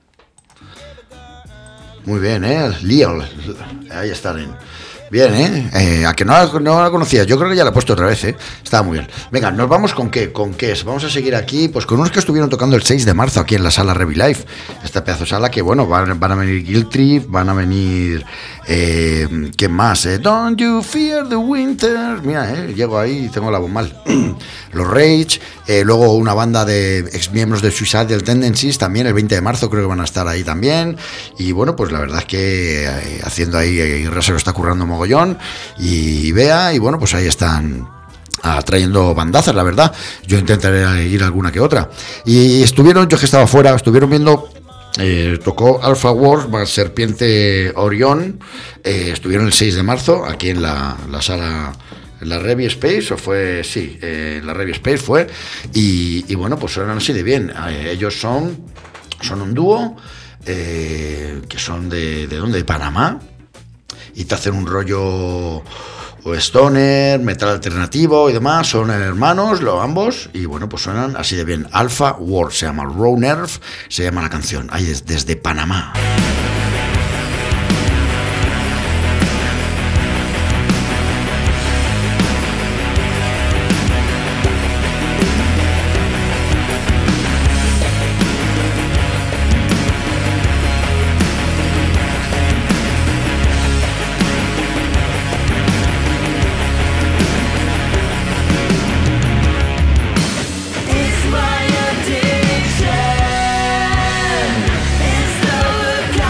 Muy bien, Leo. Ahí están. Bien, a que no la conocías. Yo creo que ya la he puesto otra vez, Estaba muy bien. Venga, nos vamos con qué es. Vamos a seguir aquí, pues con unos que estuvieron tocando el 6 de marzo aquí en la sala Revi Live. Esta pedazo de sala que, bueno, van a venir Guilt Trip, van a venir... ¿quién más? Don't you fear the winter. Mira, llego ahí y tengo la voz mal. Los Rage, luego una banda de ex miembros de Suicidal Tendencies, también el 20 de marzo creo que van a estar ahí también. Y bueno, pues la verdad es que haciendo ahí, Irra se lo está currando mogollón, y Bea, y bueno, pues ahí están trayendo bandazas, la verdad. Yo intentaré ir alguna que otra. Y estuvieron, yo que estaba fuera, estuvieron viendo... tocó Alpha Wars más Serpiente Orión, estuvieron el 6 de marzo aquí en la sala, en la Revi Space, o fue, sí, la Revi Space fue, y bueno, pues suenan así de bien. Ellos son un dúo que son de ¿dónde? De Panamá, y te hacen un rollo o stoner, metal alternativo y demás. Son hermanos, ambos, y bueno, pues suenan así de bien. Alpha Wars se llama, Raw Nerve se llama la canción, ahí es desde Panamá. It's my addiction. It's the look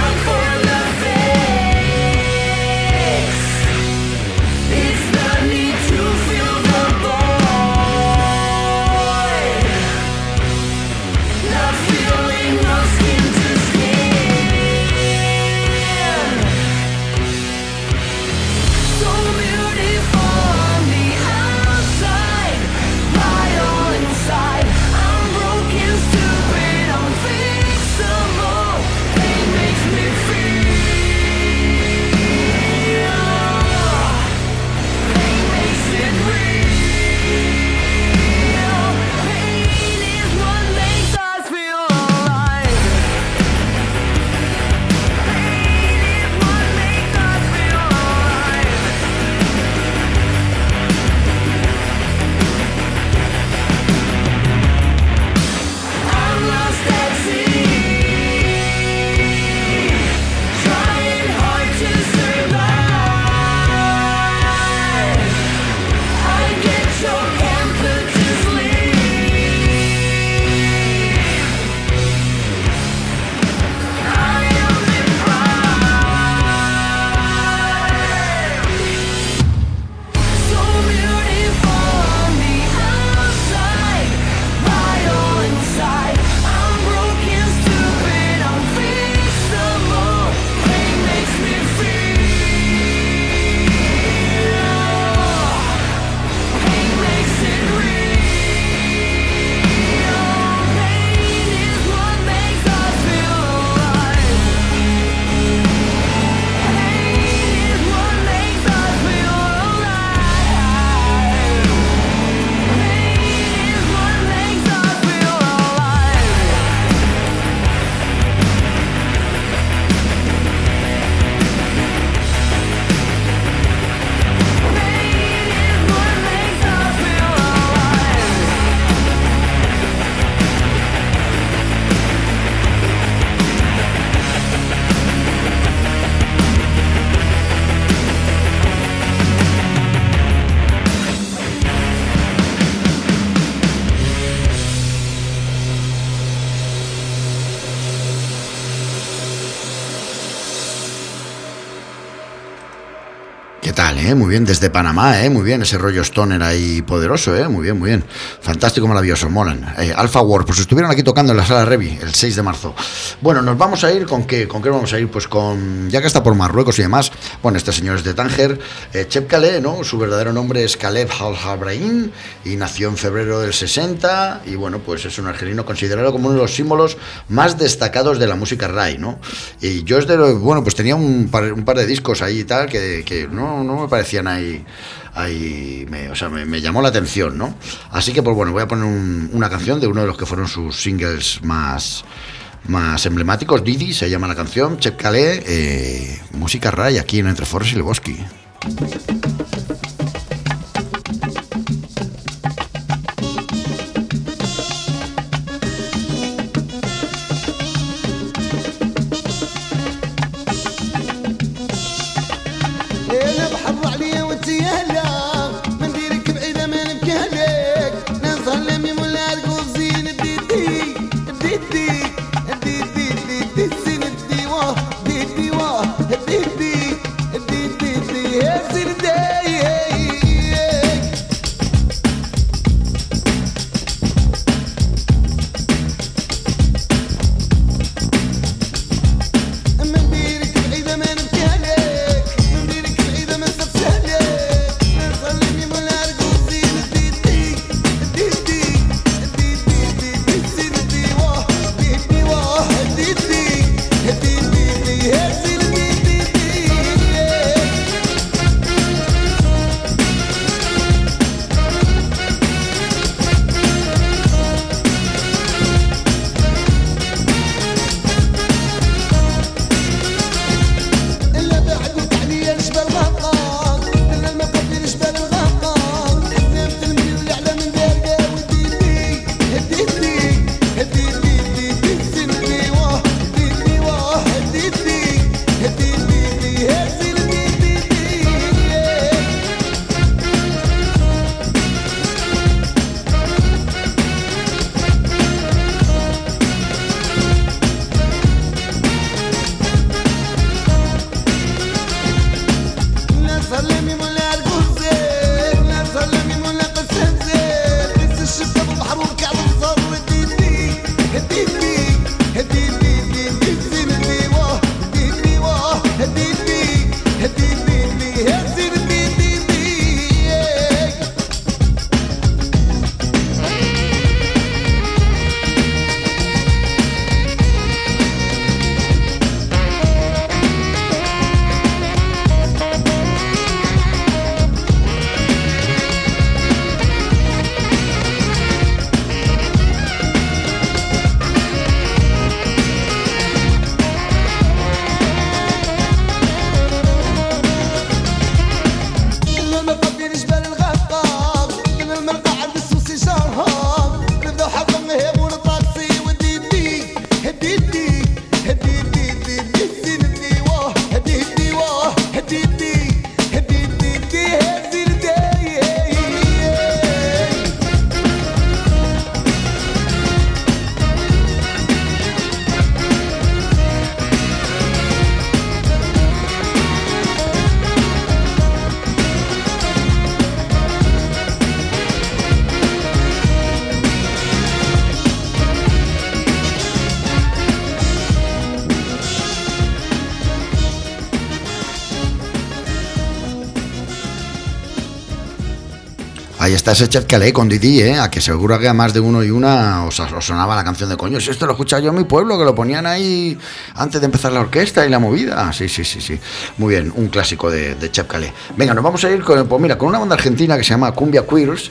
¿Qué tal, Muy bien, desde Panamá, Muy bien, ese rollo stoner ahí poderoso, Muy bien, muy bien. Fantástico, maravilloso, molan. Alpha War, pues estuvieron aquí tocando en la Sala Revi el 6 de marzo. Bueno, nos vamos a ir, ¿con qué vamos a ir? Pues con, ya que está por Marruecos y demás, bueno, este señor es de Tánger, Cheb Khalé, ¿no? Su verdadero nombre es Khaleb Al-Habrahim y nació en febrero del 60 y bueno, pues es un argelino considerado como uno de los símbolos más destacados de la música Rai, ¿no? Y yo bueno, pues tenía un par de discos ahí y tal que no me parecían ahí me llamó la atención, ¿no? Así que pues bueno, voy a poner una canción de uno de los que fueron sus singles más emblemáticos. Didi se llama la canción, Cheb Khalé, música Rai aquí en Entre Forres y Lebowski. Ahí está ese Cheb Khalé con Didi, a que seguro que a más de uno y una os sonaba la canción de coño. Si esto lo escuchaba yo en mi pueblo, que lo ponían ahí antes de empezar la orquesta y la movida. Sí. Muy bien, un clásico de Cheb Khalé. Venga, nos vamos a ir con una banda argentina que se llama Cumbia Queers.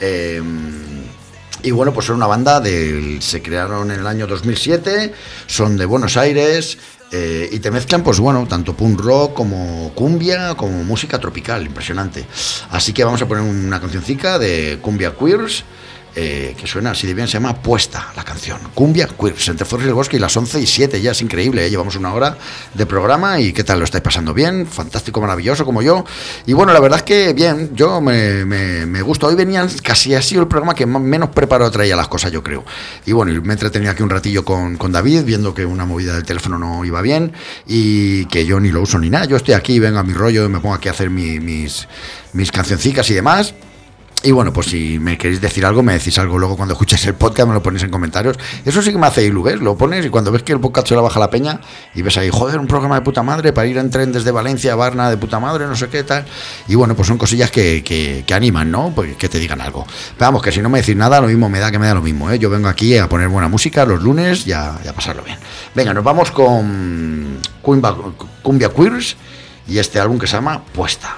Y bueno, pues son una banda se crearon en el año 2007, son de Buenos Aires. Y te mezclan, pues bueno, tanto punk rock como cumbia, como música tropical, impresionante. Así que vamos a poner una cancioncica de Cumbia Queers, que suena así de bien, se llama Puesta, la canción. Cumbia Queers, entre Forres y el Bosque, y las 11:07, ya es increíble, ¿eh? Llevamos una hora de programa y ¿qué tal? ¿Lo estáis pasando bien? Fantástico, maravilloso, como yo. Y bueno, la verdad es que bien, yo me gusta. Hoy venían casi así el programa que menos preparado traía las cosas, yo creo. Y bueno, y me entretenía aquí un ratillo con David, viendo que una movida del teléfono no iba bien y que yo ni lo uso ni nada. Yo estoy aquí, vengo a mi rollo, me pongo aquí a hacer mis cancioncicas y demás. Y bueno, pues si me queréis decir algo, me decís algo luego cuando escuchéis el podcast, me lo ponéis en comentarios. Eso sí que me hace ilu, ¿ves? Lo pones y cuando ves que el podcast se la baja la peña y ves ahí, joder, un programa de puta madre para ir en tren desde Valencia a Varna de puta madre, no sé qué tal. Y bueno, pues son cosillas que animan, ¿no? Pues que te digan algo. Pero vamos, que si no me decís nada, lo mismo me da lo mismo, ¿eh? Yo vengo aquí a poner buena música los lunes y a pasarlo bien. Venga, nos vamos con Cumbia Queers y este álbum que se llama Puesta.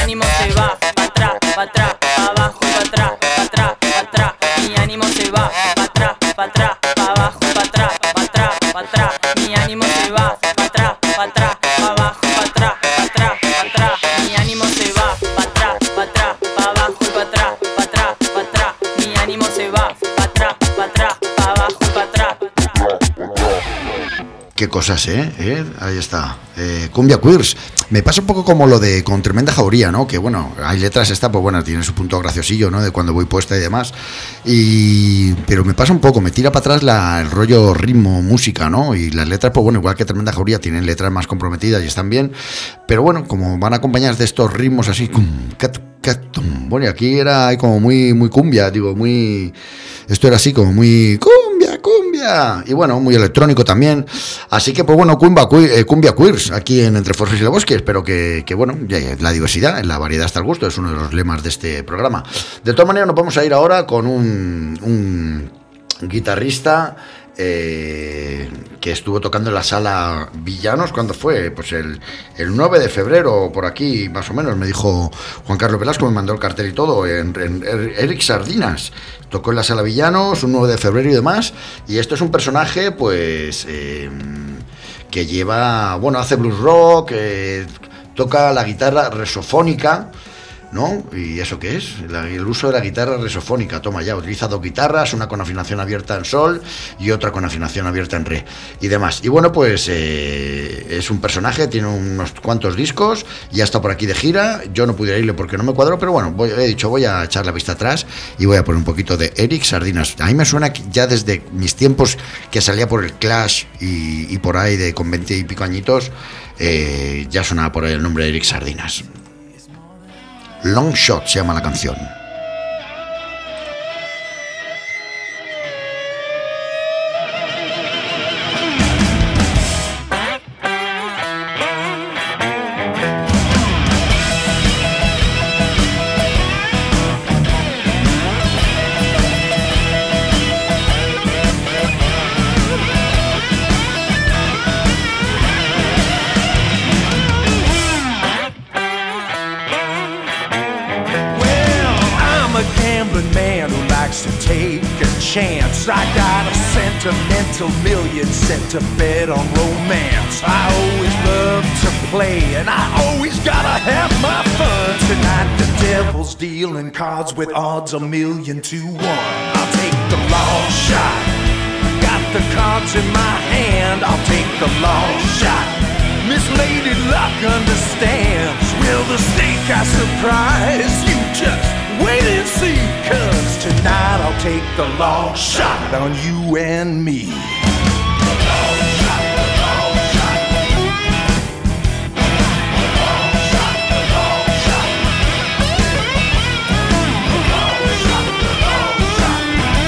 Mi ánimo se va cosas, ahí está. Cumbia Queers. Me pasa un poco como lo de Con Tremenda Jauría, ¿no? Que bueno, hay letras esta, pues bueno, tiene su punto graciosillo, ¿no? De cuando voy puesta y demás. Pero me pasa un poco, me tira para atrás el rollo ritmo, música, ¿no? Y las letras, pues bueno, igual que Tremenda Jauría, tienen letras más comprometidas y están bien. Pero bueno, como van acompañadas de estos ritmos así, bueno, y aquí era como muy, muy cumbia, digo, muy... Esto era así como muy... Cumbia, y bueno, muy electrónico también, así que pues bueno, cumbia queers aquí en Entre Forges y Lebosque. Espero que bueno, la diversidad, en la variedad está el gusto, es uno de los lemas de este programa. De todas maneras nos vamos a ir ahora con un guitarrista que estuvo tocando en la sala Villanos. ¿Cuándo fue? Pues el 9 de febrero, por aquí más o menos, me dijo Juan Carlos Velasco, me mandó el cartel y todo, en Eric Sardinas. Tocó en la sala Villanos un 9 de febrero y demás. Y esto es un personaje, pues, que lleva, bueno, hace blues rock, toca la guitarra resofónica, ¿no? ¿Y eso qué es? El uso de la guitarra resofónica. Toma ya, utiliza dos guitarras, una con afinación abierta en sol y otra con afinación abierta en re y demás. Y bueno, pues es un personaje, tiene unos cuantos discos y ya está por aquí de gira. Yo no pudiera irle porque no me cuadró, pero bueno, he dicho, voy a echar la vista atrás y voy a poner un poquito de Eric Sardinas. A mí me suena que ya desde mis tiempos que salía por el Clash y por ahí con 20 y pico añitos, ya sonaba por ahí el nombre de Eric Sardinas. Long Shot se llama la canción. Chance. I got a sentimental million sent to bed on romance. I always love to play and I always gotta have my fun. Tonight the devil's dealing cards with odds 1,000,000 to 1. I'll take the long shot. Got the cards in my hand. I'll take the long shot. Miss Lady Luck understands. Will the snake I surprise you? Just wait and see, 'cause tonight I'll take the long shot on you and me. The long shot, the long shot. The long shot, the long shot. The long shot, the long shot.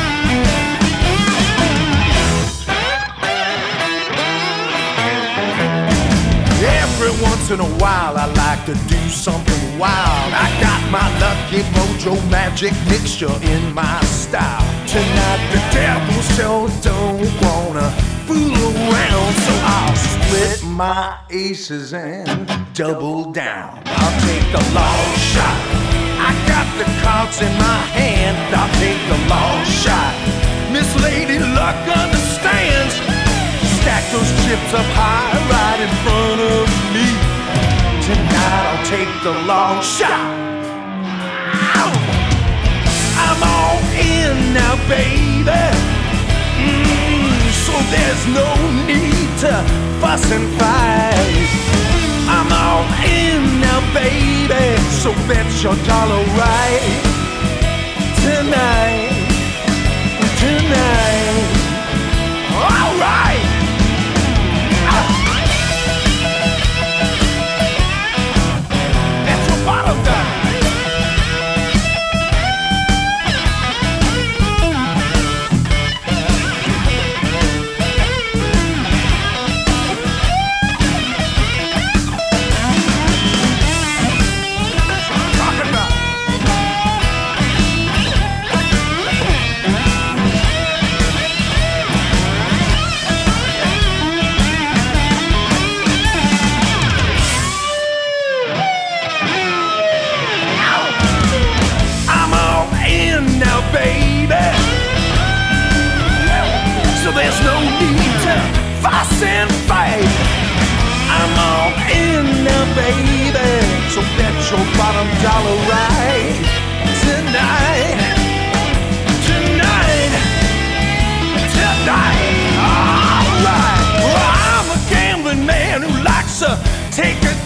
Every once in a while I like to do something wild. I got my lucky mojo magic mixture in my style. Tonight the devil sure don't wanna fool around, so I'll split my aces and double down. I'll take the long shot. I got the cards in my hand. I'll take the long shot. Miss Lady Luck understands. Stack those chips up high right in front of me. Tonight I'll take the long shot. I'm all in now, baby. So there's no need to fuss and fight. I'm all in now, baby. So bet your dollar right. Tonight. All right. There's no need to fuss and fight. I'm all in now, baby. So bet your bottom dollar right. Tonight. All right. Well, I'm a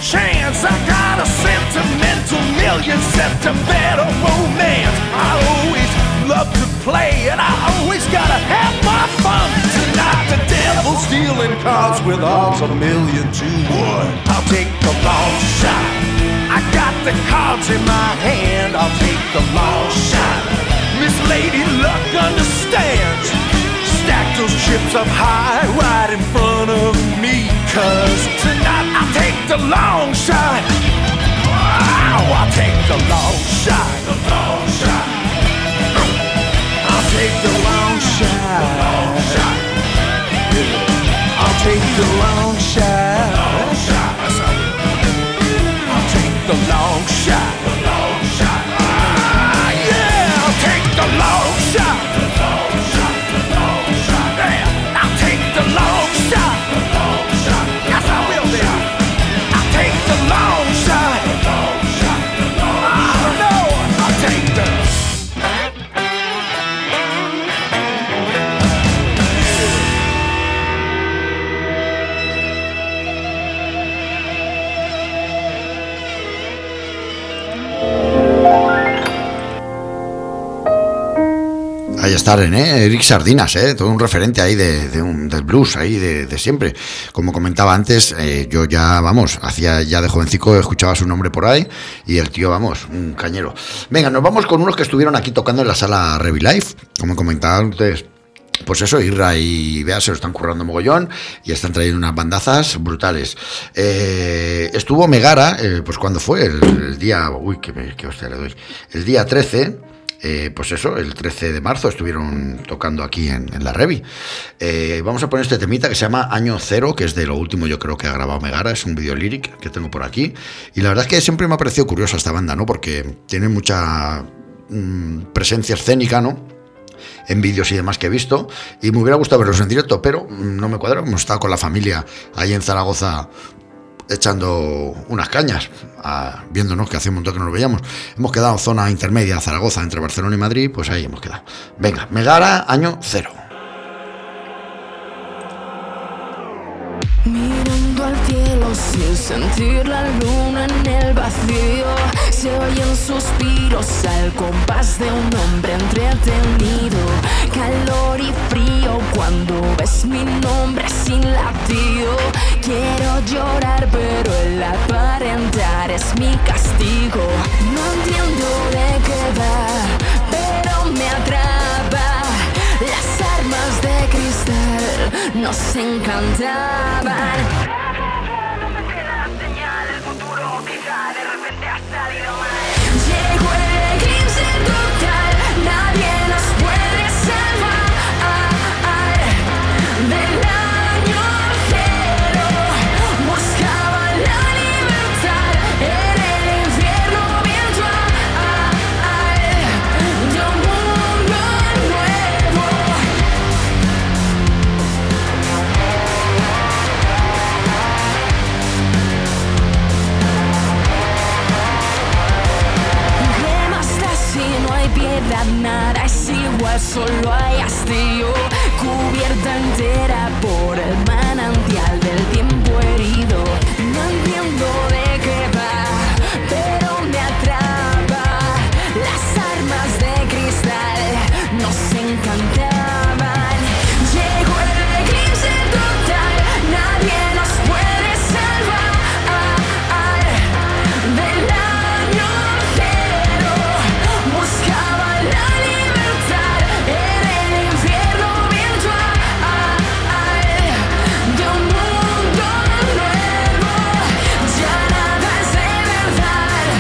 chance. I got a sentimental million set to better romance. I always love to play and I always gotta have my fun. Tonight the devil's dealing cards with odds 1,000,000 to 1. I'll take the long shot. I got the cards in my hand. I'll take the long shot. Miss Lady Luck understands. Stack those chips up high right in front of me. 'Cause tonight I'll take the long shot. Oh, I'll take the long shot. The long shot. I'll take the long shot. The long shot. I'll take the long shot. The long shot. I'll take the long shot. The long shot. Yeah, I'll take the long shot. The long shot. The long shot. Yeah, I'll take the long shot. The long shot. Yes, I will, baby. I'll take the long shot. The long shot. The long shot. I don't know. I'll take the. Ahí está René, Eric Sardinas, todo un referente ahí del blues, ahí de siempre. Como comentaba antes, yo ya, vamos, hacía ya de jovencico, escuchaba su nombre por ahí, y el tío, vamos, un cañero. Venga, nos vamos con unos que estuvieron aquí tocando en la sala Revi Live, como comentaba antes. Pues eso, Irra y Bea se lo están currando mogollón y están trayendo unas bandazas brutales. Estuvo Megara, pues cuando fue el día, uy, qué hostia le doy, el día 13. Pues eso, el 13 de marzo estuvieron tocando aquí en la Revi. Vamos a poner este temita que se llama Año Cero, que es de lo último yo creo que ha grabado Megara, es un video lyric que tengo por aquí, y la verdad es que siempre me ha parecido curiosa esta banda, ¿no? Porque tiene mucha presencia escénica, ¿no? En vídeos y demás que he visto, y me hubiera gustado verlos en directo, pero no me cuadra. Hemos estado con la familia ahí en Zaragoza echando unas cañas, viéndonos, que hace un montón que no nos veíamos. Hemos quedado en zona intermedia, Zaragoza, entre Barcelona y Madrid, pues ahí hemos quedado. Venga, Megara, Año Cero. Mirando al cielo sin sentir la luna en el vacío, se oyen suspiros al compás de un hombre entretenido. Calor y frío cuando ves mi nombre sin latido. Quiero llorar pero el aparentar es mi castigo. No entiendo de qué va, pero me atrapa. Las armas de cristal nos encantaban. Llegó el eclipse total, nadie nos puede salvar del año cero. Buscaba la libertad en el infierno virtual de un mundo nuevo. ¿Qué más da si no hay piedad? Nada es igual, solo hay hastío. Cubierta entera por el manantial del tiempo herido. No entiendo de qué va, pero me atrapa. Las armas de cristal nos encantaban. Llegó el eclipse total, nadie nos puede salvar del año cero. Buscaba la libertad en el infierno virtual de un mundo nuevo. Ya nada es de verdad,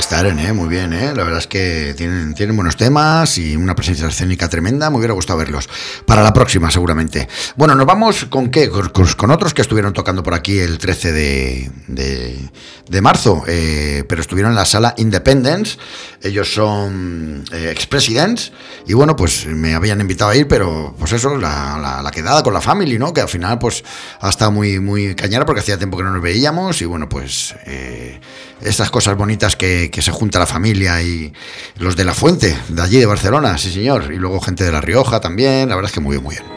está Eren, muy bien, la verdad es que tienen buenos temas y una presencia escénica tremenda, me hubiera gustado verlos. Para la próxima, seguramente. Bueno, nos vamos con qué, con otros que estuvieron tocando por aquí el 13 de marzo, pero estuvieron en la sala Independence. Ellos son Ex-Presidents y bueno, pues me habían invitado a ir, pero pues eso, la quedada con la family, ¿no? Que al final pues ha estado muy, muy cañera porque hacía tiempo que no nos veíamos y bueno, pues estas cosas bonitas que se junta la familia y los de La Fuente, de allí de Barcelona, sí señor, y luego gente de La Rioja también, la verdad es que muy bien, muy bien.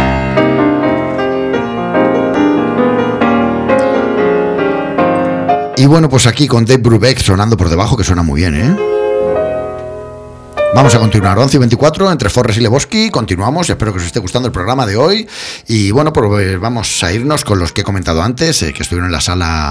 Y bueno, pues aquí con Dave Brubeck sonando por debajo, que suena muy bien, Vamos a continuar, 11 y 24, entre Forres y Lebowski, continuamos, espero que os esté gustando el programa de hoy, y bueno, pues vamos a irnos con los que he comentado antes, que estuvieron en la sala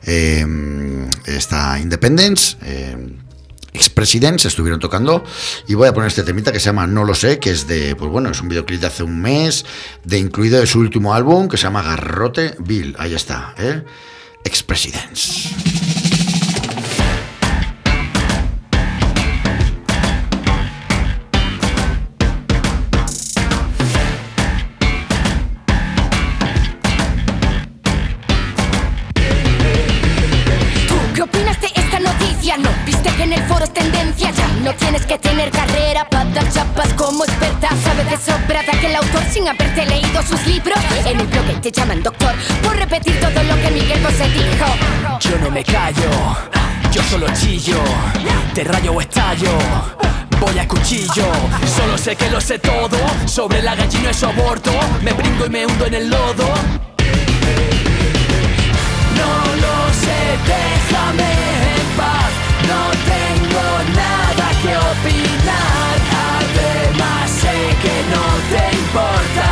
esta Independence, Ex-Presidents estuvieron tocando, y voy a poner este temita que se llama No lo sé, que es de, pues bueno, es un videoclip de hace un mes, incluido de su último álbum, que se llama Garrote Bill, ahí está, Ex-Presidents. ¿No viste que en el foro es tendencia? Ya no tienes que tener carrera para dar chapas como experta. Sabes de sobra de aquel autor sin haberte leído sus libros. En un bloque te llaman doctor por repetir todo lo que Miguel Bosé dijo. Yo no me callo, yo solo chillo, te rayo o estallo, voy a cuchillo. Solo sé que lo sé todo, sobre la gallina y su aborto, me brinco y me hundo en el lodo. No lo sé, déjame en paz. No tengo nada que opinar. Además sé que no te importa.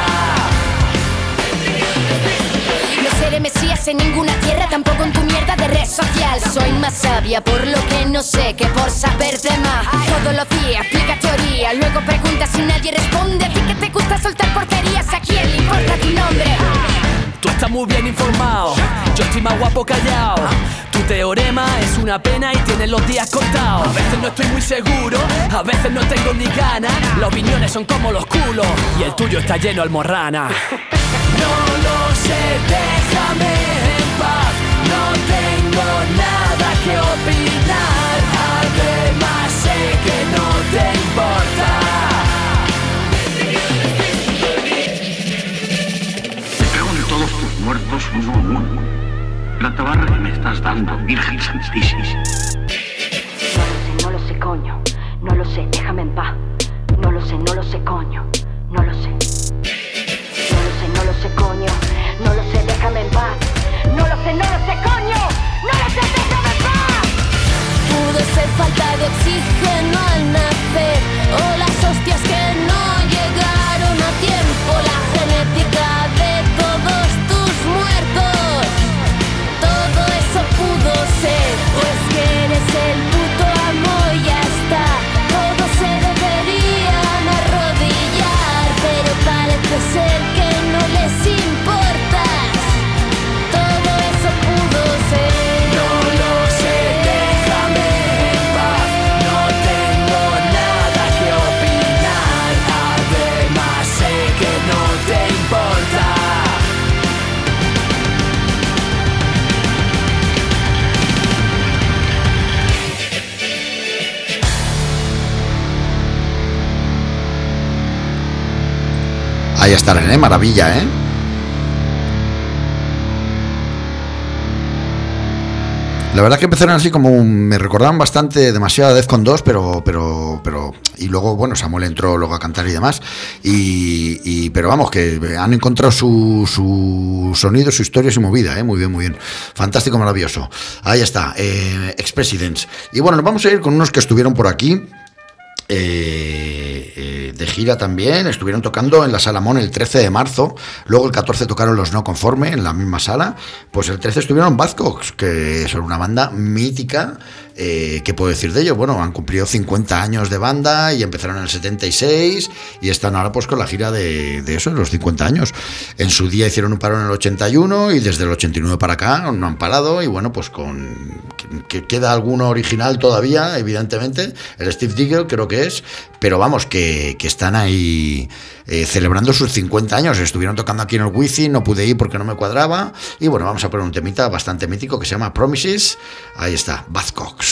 No seré mesías en ninguna tierra, tampoco en tu mierda de red social. Soy más sabia por lo que no sé que por saber de más. Todos los días explica teoría, luego preguntas y nadie responde. A ti que te gusta soltar porquerías, ¿a quién le importa tu nombre? Tú estás muy bien informado, yo estoy más guapo callado. Tu teorema es una pena y tienes los días contados. A veces no estoy muy seguro, a veces no tengo ni ganas. Las opiniones son como los culos y el tuyo está lleno de almorrana. No lo sé, déjame en paz. No tengo nada que opinar. Además sé que no te importa. Todos tus muertos uno a uno. La tabarra que me estás dando, Virgen Santísima. No lo sé, coño. No lo sé, déjame en paz. No lo sé, coño. No lo sé. No lo sé, coño. No lo sé, déjame en paz. No lo sé, coño. No lo sé, déjame en paz. Pudo ser falta de oxígeno al nacer, o las hostias que no llegaron a tiempo, la genética de todos tus muertos. Todo eso pudo ser, pues que eres el puto amo y ya está. Todos se deberían arrodillar, pero parece ser que no les importas. Todo eso pudo ser. No lo sé, déjame en paz. No tengo nada que opinar. Además sé que no te importa. Ahí estarán, maravilla, La verdad que empezaron así como me recordaban bastante demasiado a Defcon 2, pero y luego bueno, Samuel entró luego a cantar y demás pero vamos, que han encontrado su sonido, su historia, su movida, muy bien, fantástico, maravilloso. Ahí está, Ex-Presidents. Y bueno, nos vamos a ir con unos que estuvieron por aquí. De de gira también. Estuvieron tocando en la Sala Mon el 13 de marzo, luego el 14 tocaron Los No Conforme en la misma sala, pues el 13 estuvieron Buzzcocks, que son una banda mítica. ¿Qué puedo decir de ellos? Bueno, han cumplido 50 años de banda y empezaron en el 76 y están ahora pues con la gira de eso, de los 50 años. En su día hicieron un paro en el 81 y desde el 89 para acá no han parado, y bueno, pues que queda alguno original todavía, evidentemente, el Steve Diggle creo que es, pero vamos, que están ahí celebrando sus 50 años. Estuvieron tocando aquí en el Wizzing, no pude ir porque no me cuadraba, y bueno, vamos a poner un temita bastante mítico que se llama Promises. Ahí está, Buzzcocks.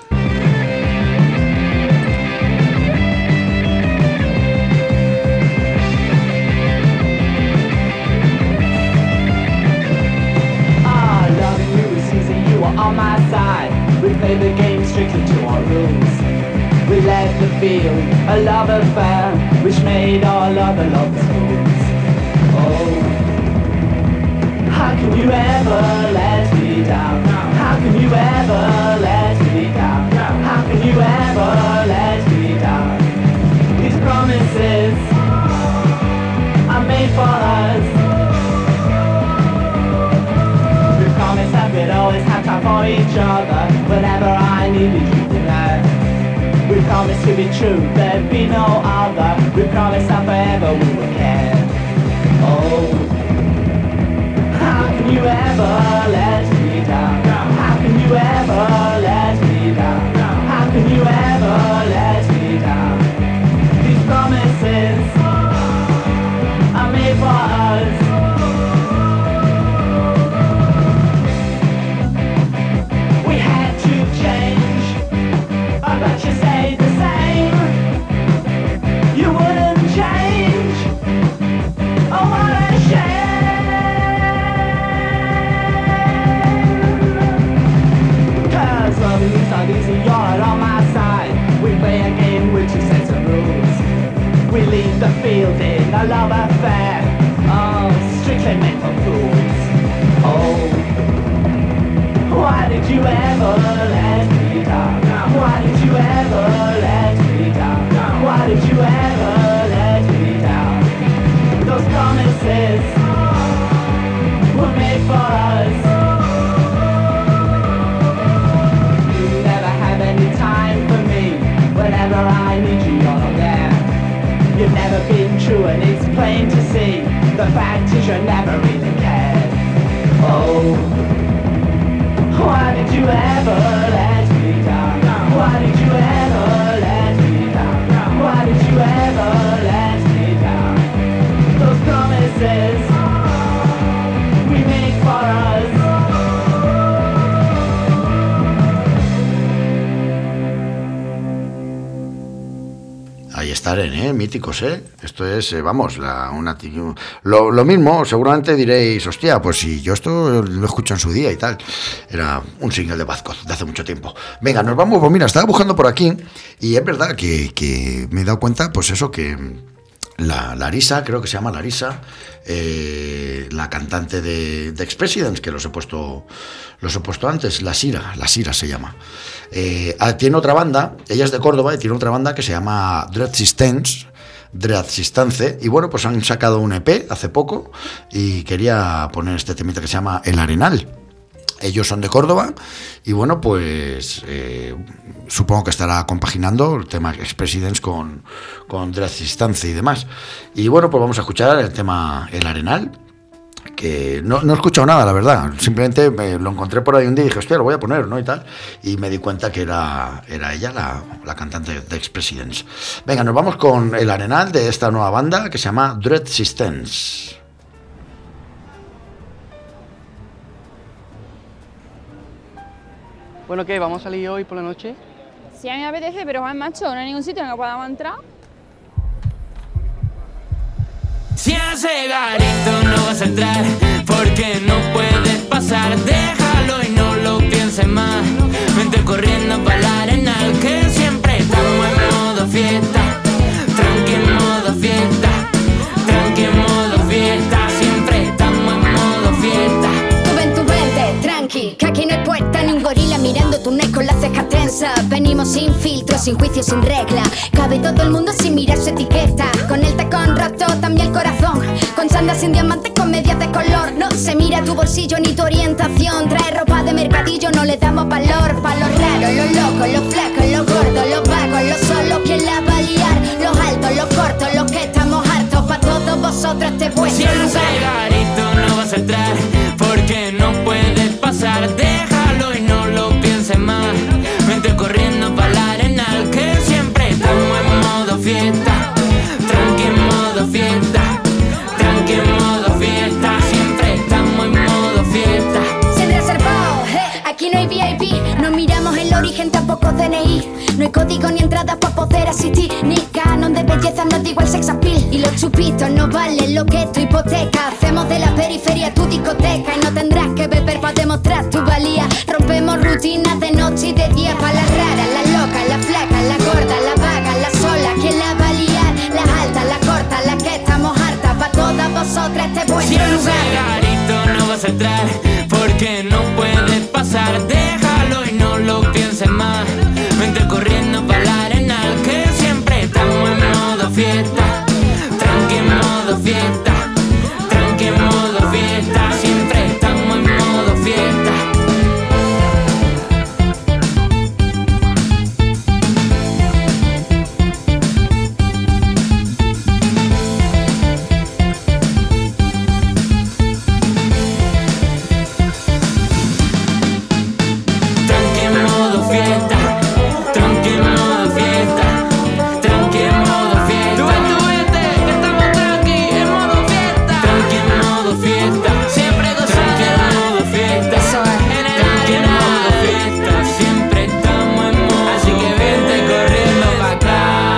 On my side, we play the game strictly to our rules. We let the field a love affair, which made all other lovers fools. Oh, how can you ever let me down? How can you ever let me down? How can you ever let me down? These promises are made for us. Promise that we'd always have time for each other whenever I needed you tonight. We promised to be true, there'd be no other. We promised that forever we would care. Oh, how can you ever let me down? How can you ever let me down? How can you ever let me down? These promises are made for us. But you stayed the same. You wouldn't change. Oh, what a shame. 'Cause loving you's not easy, you're right on my side. We play a game with 2 sets of rules. We leave the field in a love affair. Oh, strictly meant for fools. Oh, why did you ever let me down? Why did you ever let me down? Why did you ever let me down? Those promises were made for us. You never have any time for me. Whenever I need you, you're not there. You've never been true and it's plain to see. The fact is you never really cared. Oh, why did you ever let me down? Why did you ever let me down? Why did you ever let me down? Those promises we make for us. Ahí estarán, míticos, Esto es, vamos, lo mismo, seguramente diréis, hostia, pues si yo esto lo escucho en su día y tal. Era un single de Buzzcocks de hace mucho tiempo. Venga, nos vamos, pues mira, estaba buscando por aquí y es verdad que me he dado cuenta, pues eso, que Larisa, creo que se llama Larisa, la cantante de Ex-Presidents, que los he puesto antes, La Sira se llama. Tiene otra banda, ella es de Córdoba y tiene otra banda que se llama Dreadsistance, y bueno, pues han sacado un EP hace poco y quería poner este temita que se llama El Arenal. Ellos son de Córdoba y bueno, pues supongo que estará compaginando el tema Ex-Presidents con Dreadsistance y demás. Y bueno, pues vamos a escuchar el tema El Arenal, que no he escuchado nada, la verdad. Simplemente lo encontré por ahí un día y dije, hostia, lo voy a poner, ¿no? Y tal. Y me di cuenta que era ella, la cantante de Ex-Presidents. Venga, nos vamos con El Arenal de esta nueva banda que se llama Dreadsistance. Bueno, ¿qué? ¿Vamos a salir hoy por la noche? Sí, a mí me apetece, pero Juan, macho, no hay ningún sitio en el que podamos entrar. Si a ese garito no vas a entrar, porque no puedes pasar, déjalo y no lo pienses más. Vente corriendo para el Arenal, que siempre estamos en modo fiesta. Tranqui en modo fiesta, tranqui en modo fiesta, siempre estamos en modo fiesta. Tú vente, tranqui, que aquí no hay puerta ni un gorila mirando tu neck con la ceja tensa. Venimos sin filtro, sin juicio, sin regla. Cabe todo el mundo sin mirar su etiqueta. Con el tacón roto, también el corazón. Con sandas sin diamantes, con medias de color. No se mira tu bolsillo ni tu orientación. Trae ropa de mercadillo, no le damos valor. Pa' los raros, los locos, los flacos, los gordos, los vagos, los solos, quien la va a liar. Los altos, los cortos, los que estamos hartos. Pa' todos vosotros este vuestro Si el lugar. cigarrito no vas a entrar, porque no puedes pasar, déjalo y no lo pienses más. Vente corriendo pa' la arenal, que siempre estamos en modo fiesta. Tranqui en modo fiesta, tranqui en modo fiesta. Siempre estamos en modo fiesta. Sin reservado, aquí no hay VIP. No miramos el origen, tampoco DNI. No hay código ni entradas para poder asistir. Ni canon de belleza, no digo el sex appeal. Y los chupitos no valen lo que es tu hipoteca. Hacemos de la periferia tu discoteca. Y no tendrás que beber para demostrar tu valía. Rompemos rutinas de noche y de día. Pa' las raras, las locas, las flacas, las gordas, las vagas, las solas, ¿quién la va a liar? Las altas, las cortas, las que estamos hartas. Pa' todas vosotras este Si vuestro el lugar. cigarrito no vas a entrar, porque no puedes pasar, déjalo y no lo pienses más. Vente corriendo pa' la arenal, que siempre estamos en modo fiesta. Tranqui en modo fiesta, tranqui en modo fiesta. Siempre estamos en modo fiesta. Tranqui en modo fiesta, tranqui en modo fiesta, tranqui en modo fiesta. Tú vete, que estamos tranqui en modo fiesta. Tranqui en modo fiesta, siempre gozando en modo fiesta. Tranqui en modo fiesta, siempre estamos en modo. Así que vente corriendo pa' acá.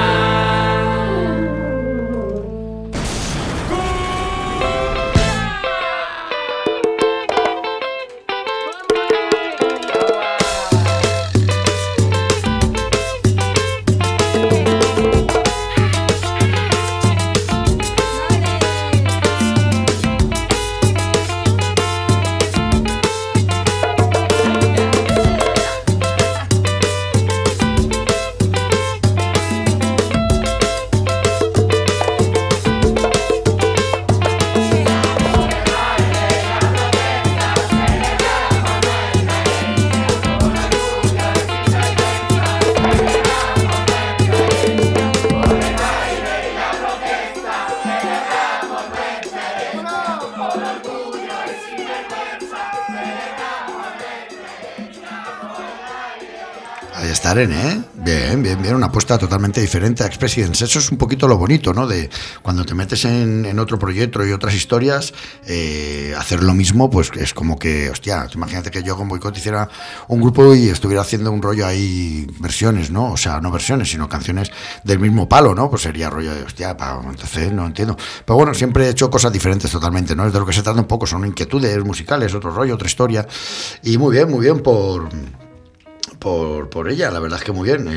Ahí está Arene, ¿eh? Bien, bien, bien, una apuesta totalmente diferente a Ex-Presidents. Eso es un poquito lo bonito, ¿no? De cuando te metes en otro proyecto y otras historias, hacer lo mismo, pues es como que, hostia, imagínate que yo con Boicot hiciera un grupo y estuviera haciendo un rollo ahí, versiones, ¿no? O sea, no versiones, sino canciones del mismo palo, ¿no? Pues sería rollo de, hostia, entonces no entiendo. Pero bueno, siempre he hecho cosas diferentes totalmente, ¿no? Es de lo que se trata un poco, son inquietudes musicales, otro rollo, otra historia. Y muy bien por ella, la verdad es que muy bien,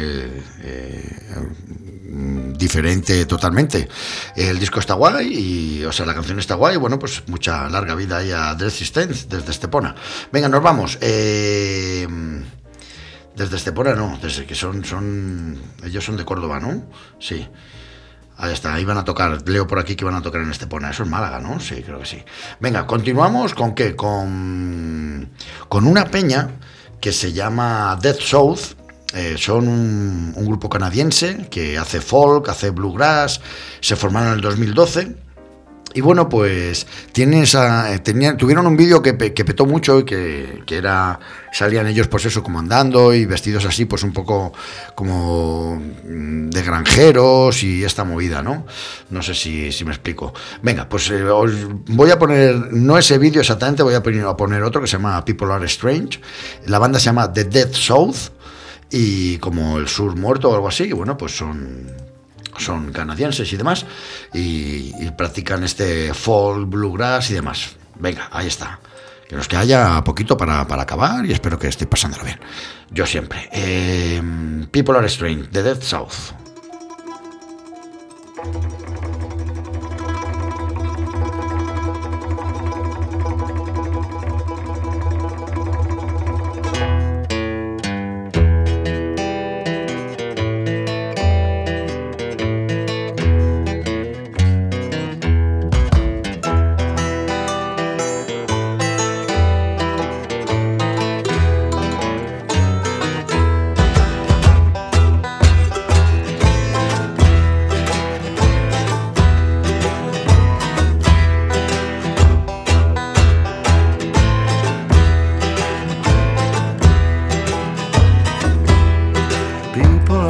diferente totalmente. El disco está guay, y, o sea, la canción está guay, bueno, pues mucha larga vida ahí a The Resistance desde Estepona. Venga, nos vamos. Desde Estepona no, desde que ellos son de Córdoba, ¿no? Sí. Ahí está, ahí van a tocar, leo por aquí que van a tocar en Estepona, eso es Málaga, ¿no? Sí, creo que sí. Venga, continuamos con ¿qué? Con una peña que se llama Dead South. Son un grupo canadiense que hace folk, hace bluegrass, se formaron en el 2012 y bueno, pues tuvieron un vídeo que petó mucho y que salían ellos pues eso, como andando y vestidos así pues un poco como de granjeros y esta movida, ¿no? No sé si me explico. Venga, pues os voy a poner, no ese vídeo exactamente, voy a poner otro que se llama People Are Strange. La banda se llama The Dead South y como el sur muerto o algo así, y bueno, pues son canadienses y demás, y practican este folk, bluegrass y demás. Venga, ahí está. Que nos queda poquito para acabar y espero que estéis pasándolo bien. Yo siempre. People Are Strange, The Dead South.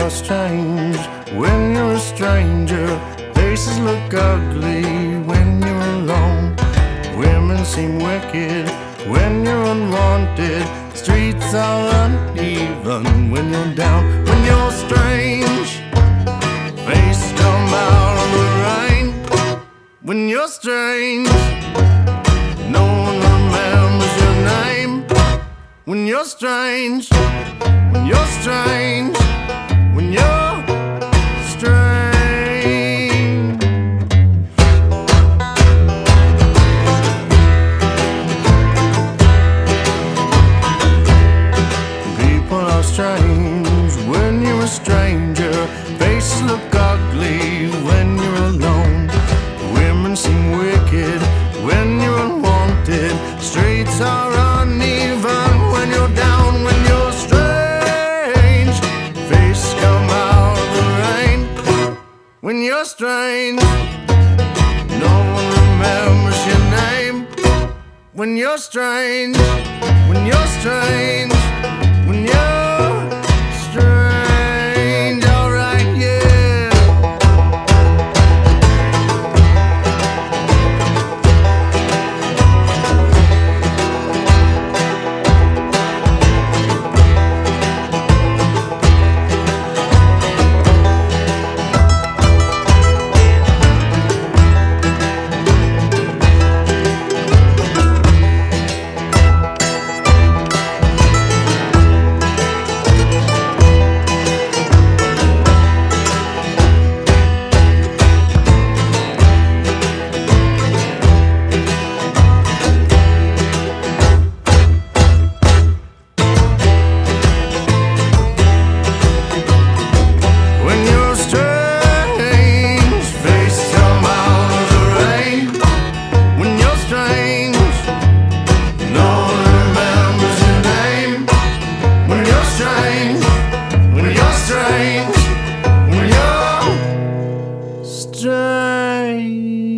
are strange when you're a stranger. Faces look ugly when you're alone. Women seem wicked when you're unwanted. Streets are uneven when you're down. When you're strange, face come out of the rain. When you're strange, no one remembers your name. When you're strange, when you're strange, when you're strange. People are strange when you're a stranger. Faces look ugly when you're alone. Women seem wicked when you're unwanted. Streets are uneven when you're down. When you're strange, face come out of the rain. When you're strange, no one remembers your name. When you're strange, when you're strange, when you're strange, alright, yeah. When you're strange, face come out of the rain. When you're strange, no one remembers your name. When you're strange, when you're strange, when you're strange.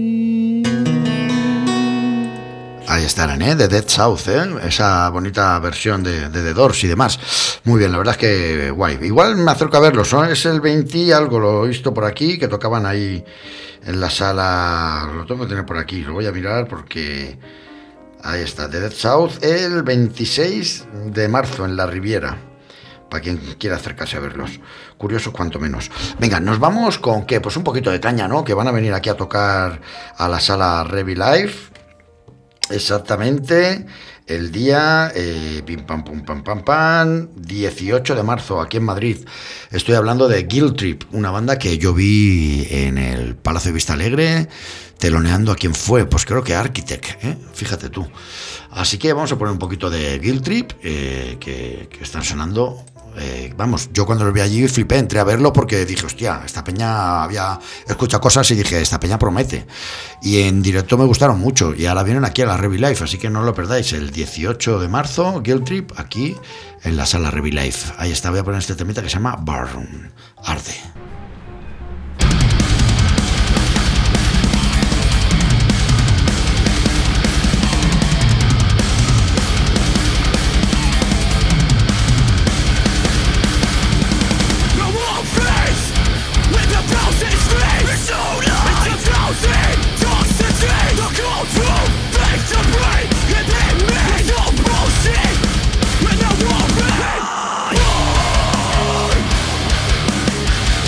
Ahí estarán, de Dead South, esa bonita versión de The Doors y demás. Muy bien, la verdad es que guay. Igual me acerco a verlos, ¿no? Es el 20 y algo, lo he visto por aquí, que tocaban ahí en la sala. Lo tengo que tener por aquí, lo voy a mirar porque ahí está, The Dead South, el 26 de marzo en la Riviera, para quien quiera acercarse a verlos. Curiosos cuanto menos. Venga, nos vamos con ¿qué? Pues un poquito de caña, ¿no? Que van a venir aquí a tocar a la sala Revi Live. Exactamente el día pim pam pum pam pam pam 18 de marzo aquí en Madrid. Estoy hablando de Guilt Trip, una banda que yo vi en el Palacio de Vista Alegre teloneando a quien fue, pues creo que Architect, fíjate tú. Así que vamos a poner un poquito de Guilt Trip que están sonando. Vamos, yo cuando lo vi allí flipé, entré a verlo porque dije, hostia, esta peña, había escuchado cosas y dije, esta peña promete. Y en directo me gustaron mucho y ahora vienen aquí a la Revi Live, así que no lo perdáis, el 18 de marzo, Guilt Trip, aquí en la sala Revi Live. Ahí está, voy a poner este temita que se llama Burn, Arde. When I walk back,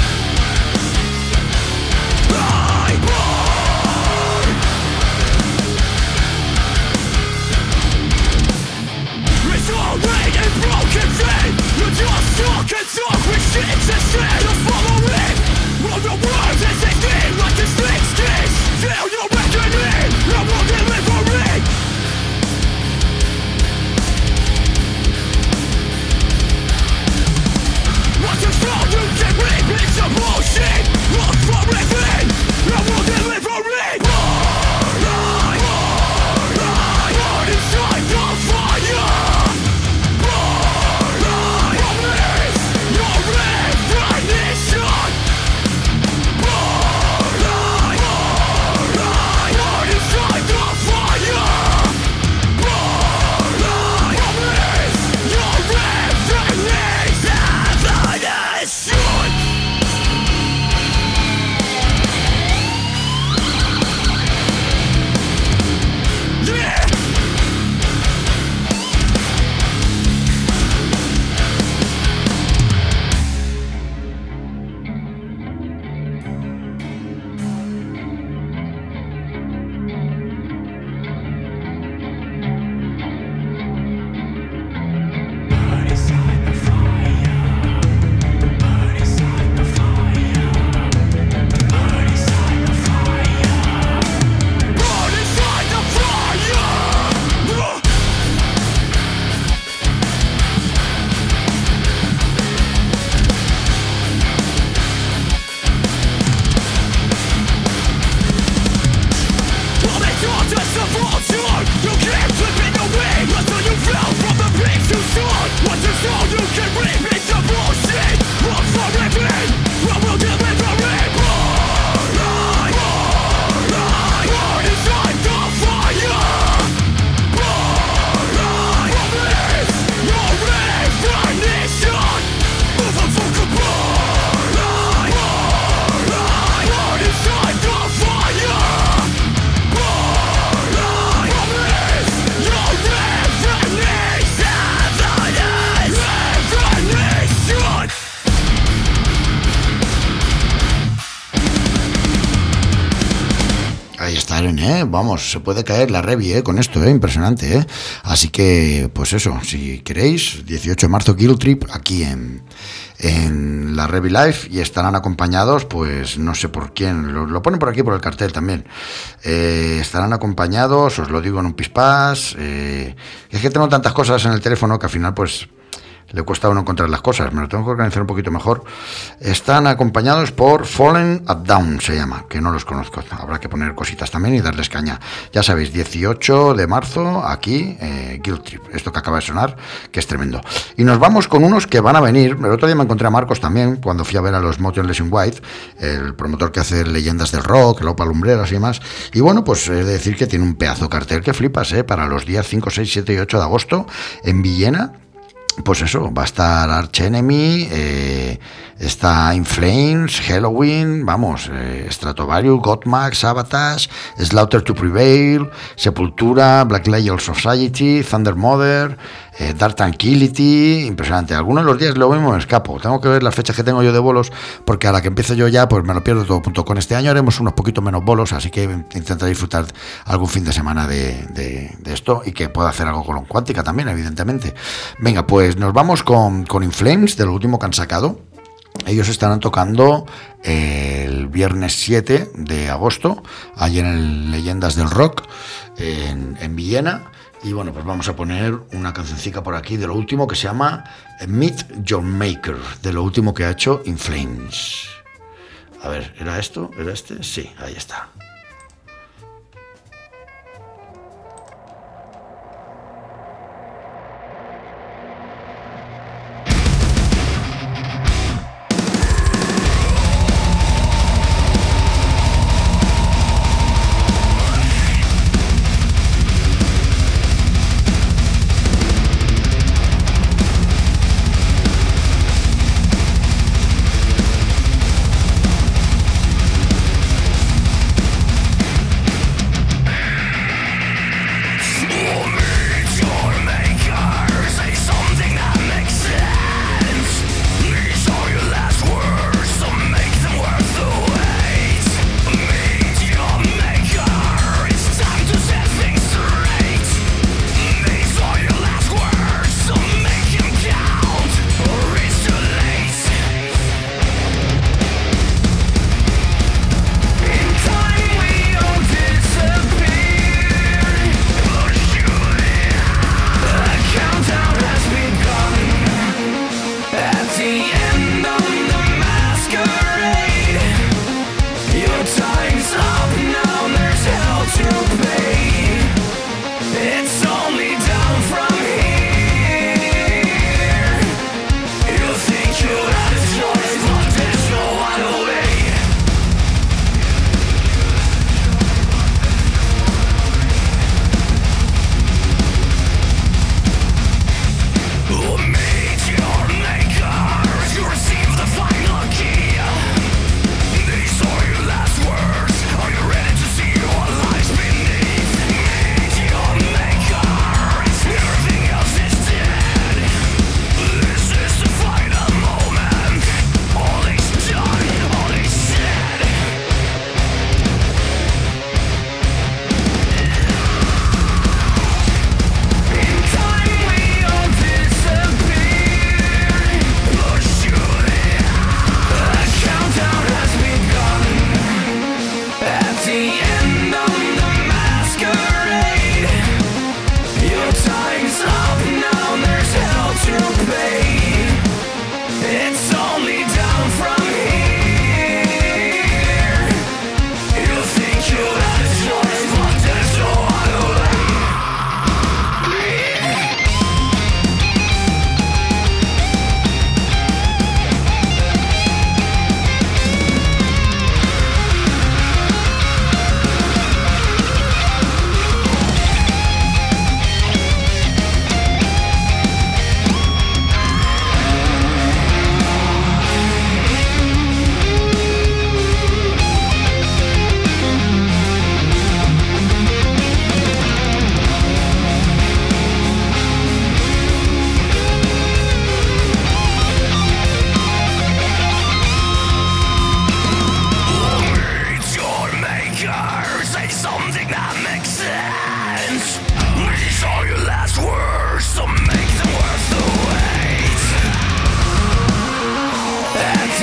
Vamos, se puede caer la Revi, con esto, impresionante, Así que, pues eso, si queréis, 18 de marzo, Guilt Trip, aquí en la Revi Live, y estarán acompañados, pues no sé por quién, lo ponen por aquí por el cartel también. Estarán acompañados, os lo digo en un pispás. Es que tengo tantas cosas en el teléfono que al final, pues, le cuesta a uno encontrar las cosas, me lo tengo que organizar un poquito mejor. Están acompañados por Fallen at Down, se llama, que no los conozco, habrá que poner cositas también y darles caña. Ya sabéis, 18 de marzo, aquí, Guilt Trip, esto que acaba de sonar, que es tremendo. Y nos vamos con unos que van a venir. El otro día me encontré a Marcos también, cuando fui a ver a los Motionless in White, el promotor que hace leyendas del rock, el Opa Lumbreras y demás. Y bueno, pues he de decir que tiene un pedazo cartel que flipas, para los días 5, 6, 7 y 8 de agosto, en Villena. Pues eso, va a estar Arch Enemy, está In Flames, Halloween, vamos, Stratovarius, Gottmag, Sabotage, Slaughter to Prevail, Sepultura, Black Label Society, Thunder Mother, Dark Tranquility, impresionante. Algunos de los días lo mismo me escapo, tengo que ver las fechas que tengo yo de bolos, porque a la que empiece yo ya, pues me lo pierdo todo punto. Con este año haremos unos poquitos menos bolos, así que intentaré disfrutar algún fin de semana de esto, y que pueda hacer algo con Cuántica también, evidentemente. Venga, pues nos vamos con In Flames, de lo último que han sacado. Ellos estarán tocando el viernes 7 de agosto, allí en el Leyendas del Rock, en Villena. Y bueno, pues vamos a poner una cancioncica por aquí de lo último, que se llama Meet Your Maker, de lo último que ha hecho In Flames. A ver, ¿era esto? ¿Era este? Sí, ahí está.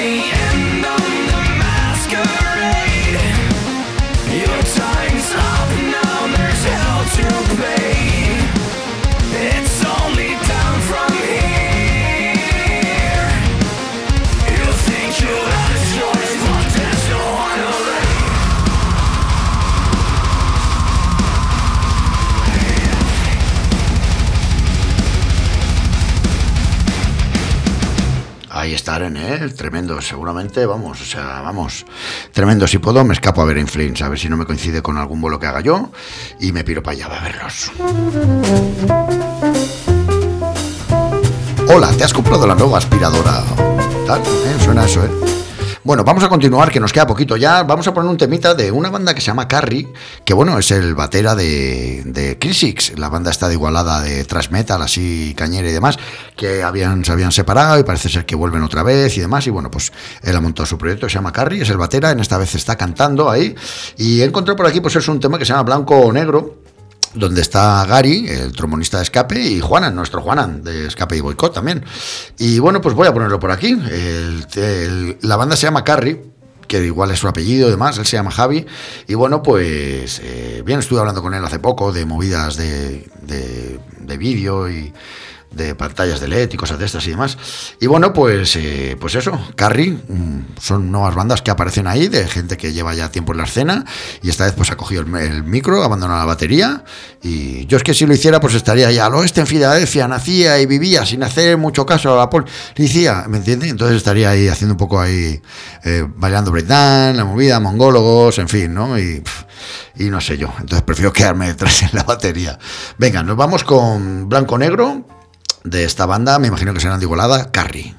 the end of the masquerade. Your time's up now, there's hell to pay. It's only down from here. You think you have a choice, but there's no other way. Ahí estarán, tremendo, seguramente, vamos, o sea, vamos, tremendo. Si puedo, me escapo a ver In Flames, a ver si no me coincide con algún vuelo que haga yo y me piro para allá a verlos. Hola, ¿te has comprado la nueva aspiradora? Tal, suena eso, Bueno, vamos a continuar, que nos queda poquito ya. Vamos a poner un temita de una banda que se llama Carrie, que bueno, es el batera de Crisix, la banda esta de Igualada de thrash metal, así cañera y demás, que se habían separado y parece ser que vuelven otra vez y demás. Y bueno, pues él ha montado su proyecto, se llama Carrie, es el batera, en esta vez está cantando ahí. Y he encontrado por aquí, pues es un tema que se llama Blanco o Negro, donde está Gary, el trombonista de Escape, y Juanan, nuestro Juanan, de Escape y Boicot también. Y bueno, pues voy a ponerlo por aquí. La banda se llama Carrie, que igual es su apellido y demás, él se llama Javi. Y bueno, pues bien, estuve hablando con él hace poco de movidas de vídeo y de pantallas de LED y cosas de estas y demás. Y bueno, pues eso, Carrie, son nuevas bandas que aparecen ahí, de gente que lleva ya tiempo en la escena, y esta vez pues ha cogido el micro, ha abandonado la batería, y yo es que si lo hiciera pues estaría ya al oeste en Filadelfia, nacía y vivía sin hacer mucho caso a la policía, ¿me entiendes? Entonces estaría ahí haciendo un poco ahí, bailando breakdance, la movida, mongólogos, en fin, ¿no? Y no sé yo, entonces prefiero quedarme detrás en la batería. Venga, nos vamos con Blanco Negro, de esta banda, me imagino que serán de Igualada, Carrie.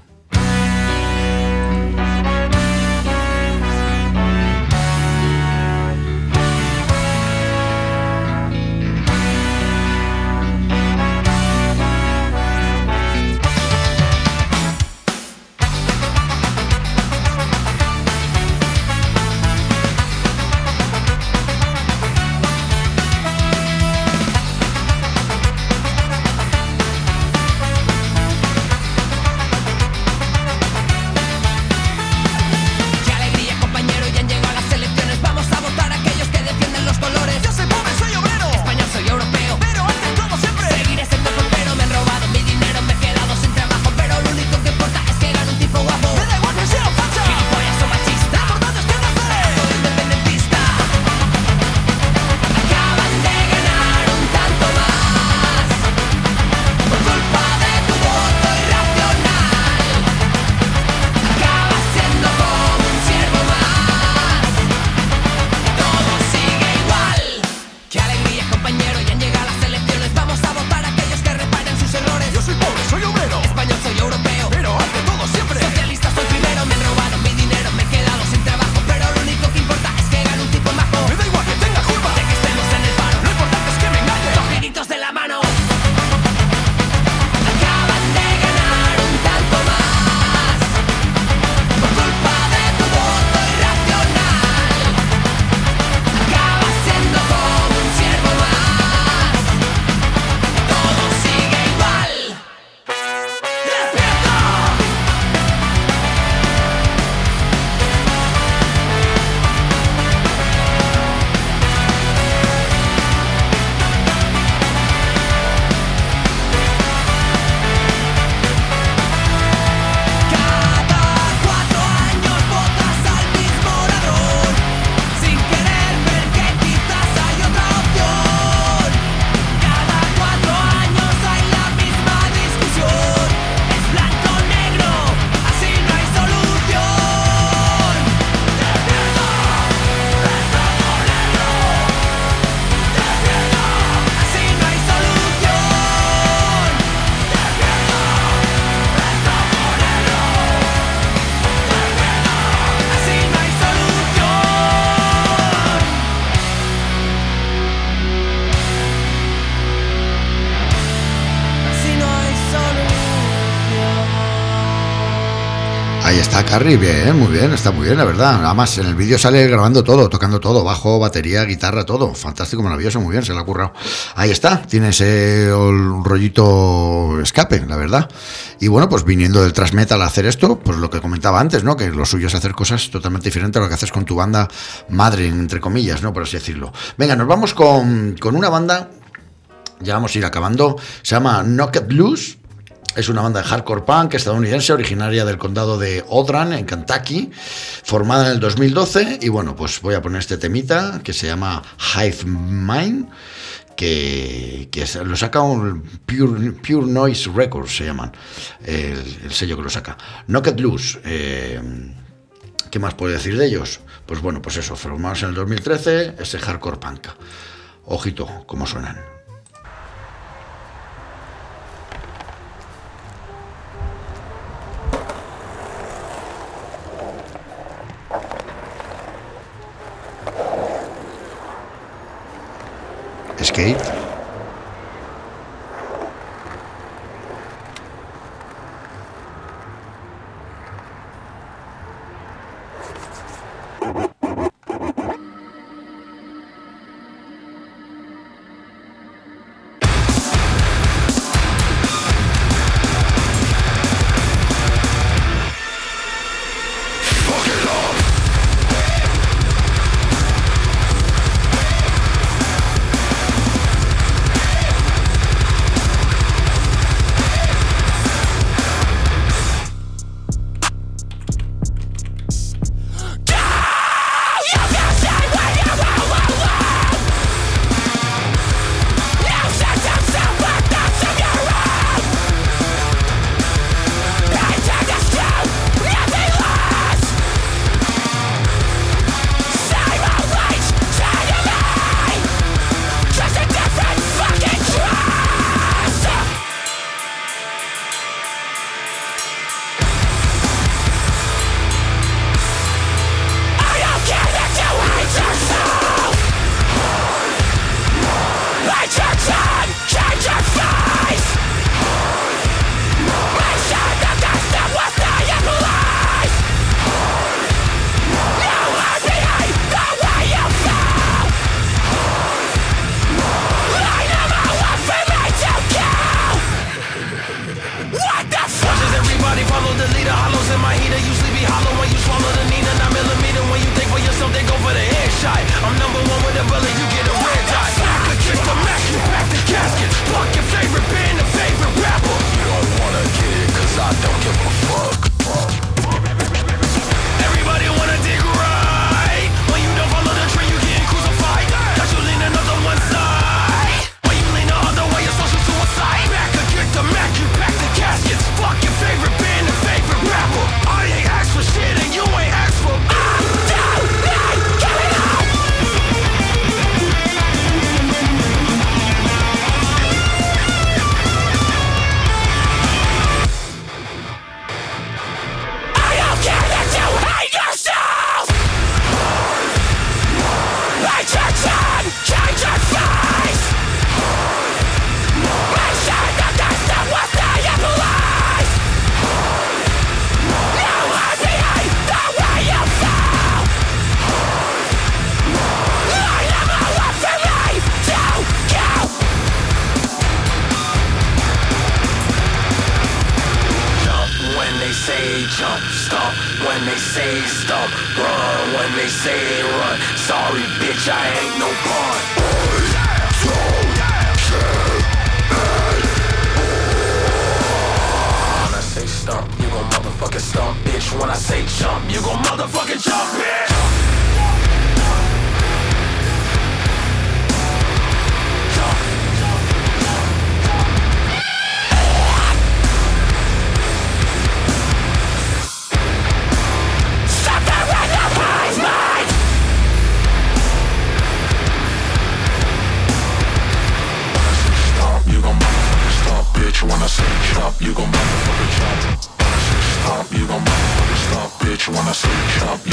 Ahí está Carrie, bien, muy bien, está muy bien, la verdad. Además, en el vídeo sale grabando todo, tocando todo, bajo, batería, guitarra, todo. Fantástico, maravilloso, muy bien, se lo ha currado. Ahí está, tiene ese rollito escape, la verdad. Y bueno, pues viniendo del thrash metal a hacer esto, pues lo que comentaba antes, ¿no? Que lo suyo es hacer cosas totalmente diferentes a lo que haces con tu banda madre, entre comillas, ¿no? Por así decirlo. Venga, nos vamos con una banda, ya vamos a ir acabando, se llama Knocked Loose. Es una banda de hardcore punk estadounidense originaria del condado de Odran, en Kentucky, formada en el 2012. Y bueno, pues voy a poner este temita que se llama Hive Mind, que lo saca un Pure Noise Records, se llaman, el sello que lo saca. Knocked Loose, ¿qué más puedo decir de ellos? Pues bueno, pues eso, formados en el 2013, ese hardcore punk. Ojito, cómo suenan. Skate.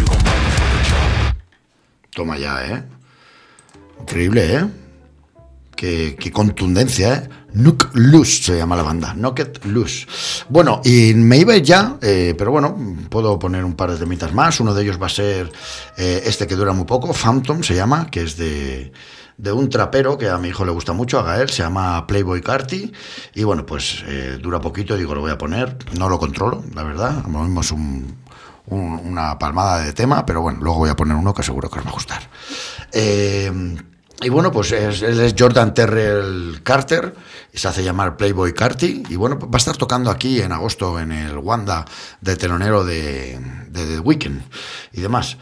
Toma ya, increíble, Qué contundencia, ¿eh? Knock Loose se llama la banda, Knock It Loose. Bueno, y me iba a ir ya, pero bueno, puedo poner un par de temitas más. Uno de ellos va a ser este que dura muy poco, Phantom se llama, que es de un trapero que a mi hijo le gusta mucho, a Gael, se llama Playboy Carti. Y bueno, pues dura poquito, digo, lo voy a poner. No lo controlo, la verdad. Lo mismo es una palmada de tema, pero bueno, luego voy a poner uno que seguro que os va a gustar. Y bueno, pues él es Jordan Terrell Carter, y se hace llamar Playboy Carti, y bueno, va a estar tocando aquí en agosto en el Wanda de telonero de The Weeknd y demás.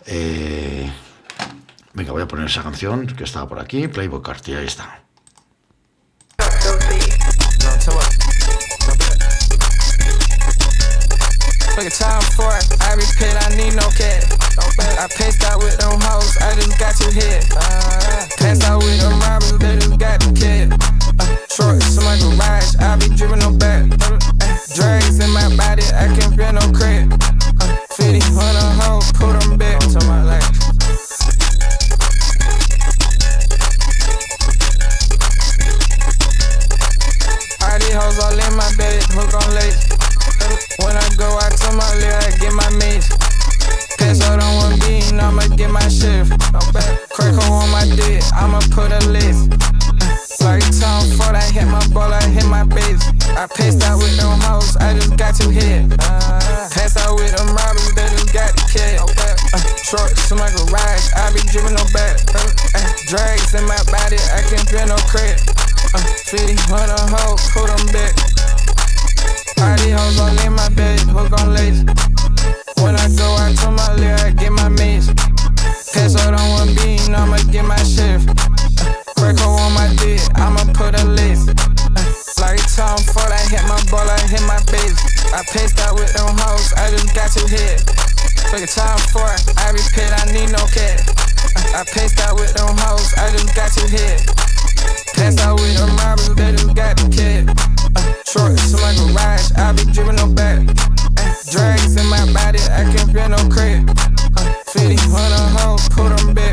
Venga, voy a poner esa canción que estaba por aquí, Playboy Carti, ahí está. Look at time for it, I repeat, I need no cash. I paced out with them hoes, I just got your head. Passed out with them robbers, they just got the kid. Shorts in my garage, I be dripping no back. Drags in my body, I can't feel no crack. 50 on a hoe, put them back to my life. All these hoes all in my bed, hook on lace. When I go out to my lid, I get my mace. Pass out on one bean, I'ma get my shift. Crack on my dick, I'ma put a list. Like Tom Ford, I hit my ball, I hit my base. I paced out with them hoes, I just got two hit. Pass out with them robbers, they just got the kid. Shorts in my garage, I be dripping no back. Drags in my body, I can't feel no crack. 50 on a hoe, put them back. All these hoes all in my bed, hook on lace. When I go out to my lid, I get my mace. Pass out on one bean, I'ma get my shift. Crack on my dick, I'ma put a list. Like Tom Ford, I hit my ball, I hit my base. I paced out with them hoes, I just got two hit. Look at time for it, I repeat, I need no cash. I paced out with them hoes, I just got two hit. Passed out with them robbers, they just got the kid. Shorts in my garage, I be dripping no back. Drags in my body, I can't feel no crack. 50 on a hoe, put them back.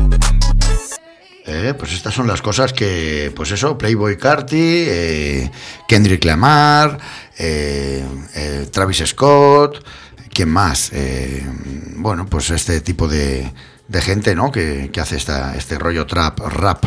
Pues estas son las cosas que, pues eso, Playboy Carti, Kendrick Lamar, Travis Scott, ¿quién más? Bueno, pues este tipo de gente, ¿no? Que hace este rollo trap, rap.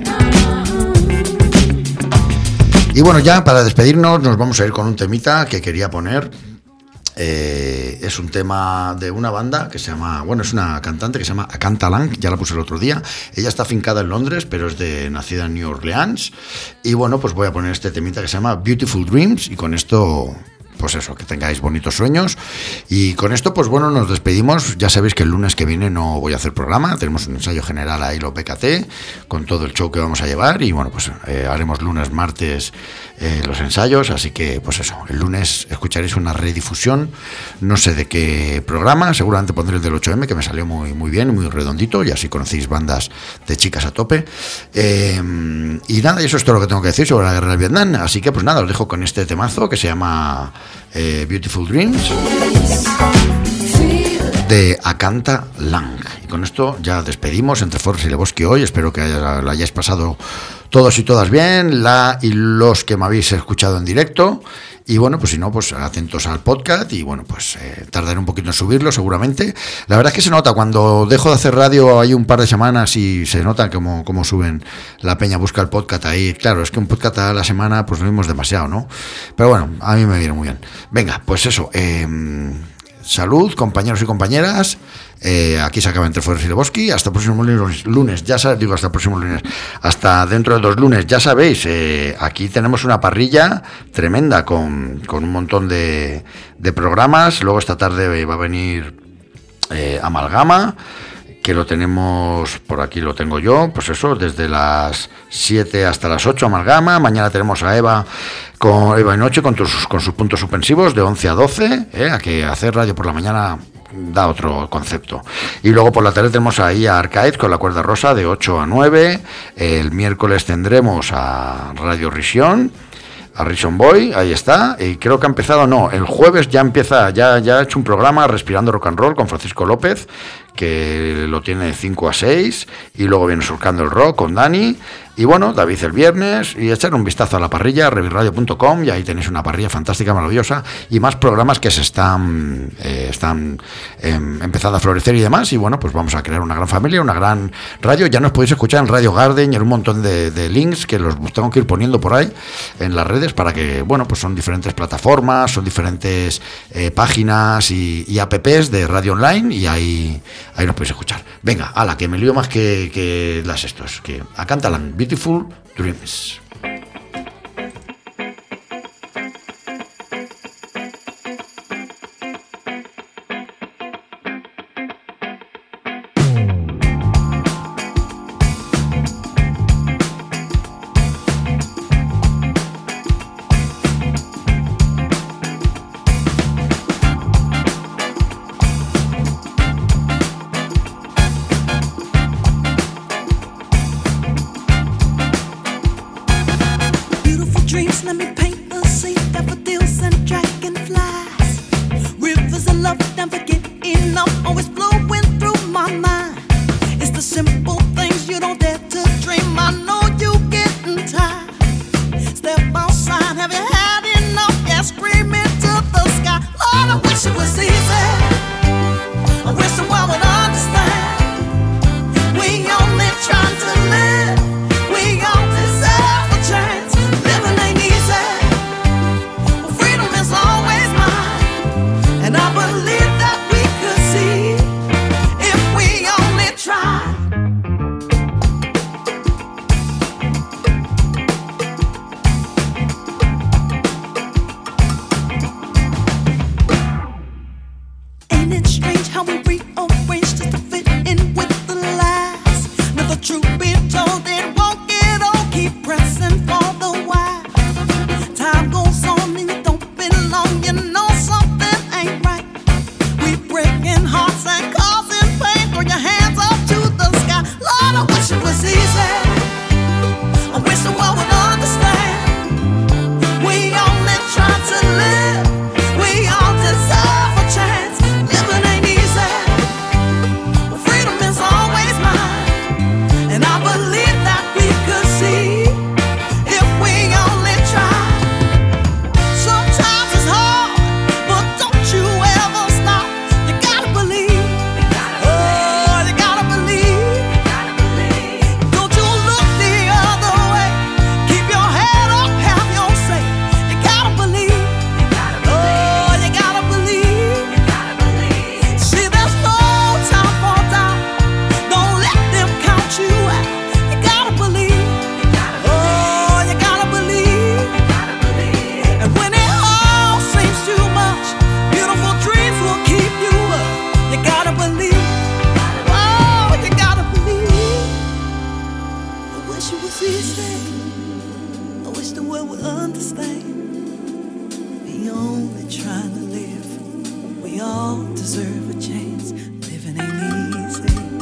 Y bueno, ya para despedirnos nos vamos a ir con un temita que quería poner. Es un tema de una banda que se llama, bueno, es una cantante que se llama Akanta Lang, ya la puse el otro día. Ella está afincada en Londres, pero es nacida en New Orleans. Y bueno, pues voy a poner este temita que se llama Beautiful Dreams, y con esto, pues eso, que tengáis bonitos sueños. Y con esto, pues bueno, nos despedimos. Ya sabéis que el lunes que viene no voy a hacer programa, tenemos un ensayo general ahí, los BKT, con todo el show que vamos a llevar. Y bueno, pues haremos lunes, martes los ensayos, así que pues eso, el lunes escucharéis una redifusión, no sé de qué programa, seguramente pondré el del 8M, que me salió muy, muy bien, muy redondito, y así conocéis bandas de chicas a tope. Y nada, eso es todo lo que tengo que decir sobre la guerra del Vietnam, así que pues nada, os dejo con este temazo que se llama Beautiful Dreams, de Akanta Lang. Y con esto ya despedimos Entre Forres y Lebowski hoy. Espero que lo hayáis pasado todos y todas bien, y los que me habéis escuchado en directo. Y bueno, pues si no, pues atentos al podcast. Y bueno, pues tardaré un poquito en subirlo seguramente. La verdad es que se nota, cuando dejo de hacer radio hay un par de semanas y se nota como suben la peña, busca el podcast ahí. Claro, es que un podcast a la semana pues lo vimos demasiado, ¿no? Pero bueno, a mí me viene muy bien. Venga, pues eso, salud, compañeros y compañeras. Aquí se acaba Entre Forres y Lebowski. Hasta el próximo lunes. Ya sabéis, hasta el próximo lunes. Hasta dentro de 2 lunes. Ya sabéis, aquí tenemos una parrilla tremenda con un montón de programas. Luego esta tarde va a venir Amalgama, que lo tenemos por aquí, lo tengo yo, pues eso, desde las 7 hasta las 8 Amalgama. Mañana tenemos a Eva y Noche con sus puntos suspensivos de 11 a 12, a que hacer radio por la mañana da otro concepto. Y luego por la tarde tenemos ahí a Arcade con la cuerda rosa de 8 a 9. El miércoles tendremos a Radio Risión, a Rison Boy, ahí está, y creo que ha empezado, no, el jueves ya empieza, ya he hecho un programa Respirando Rock and Roll con Francisco López, que lo tiene de 5 a 6, y luego viene Surcando el Rock con Dani, y bueno, David el viernes, y echar un vistazo a la parrilla, revirradio.com, y ahí tenéis una parrilla fantástica, maravillosa, y más programas que se están empezando a florecer y demás, y bueno, pues vamos a crear una gran familia, una gran radio. Ya nos podéis escuchar en Radio Garden y en un montón de links que los tengo que ir poniendo por ahí en las redes para que, bueno, pues son diferentes plataformas, son diferentes páginas y apps de radio online, y ahí nos podéis escuchar. Venga, ala, que me lío más que las estos, que a Cantalan, Beautiful Dreams.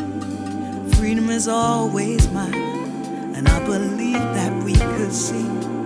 Is always mine, and I believe that we could see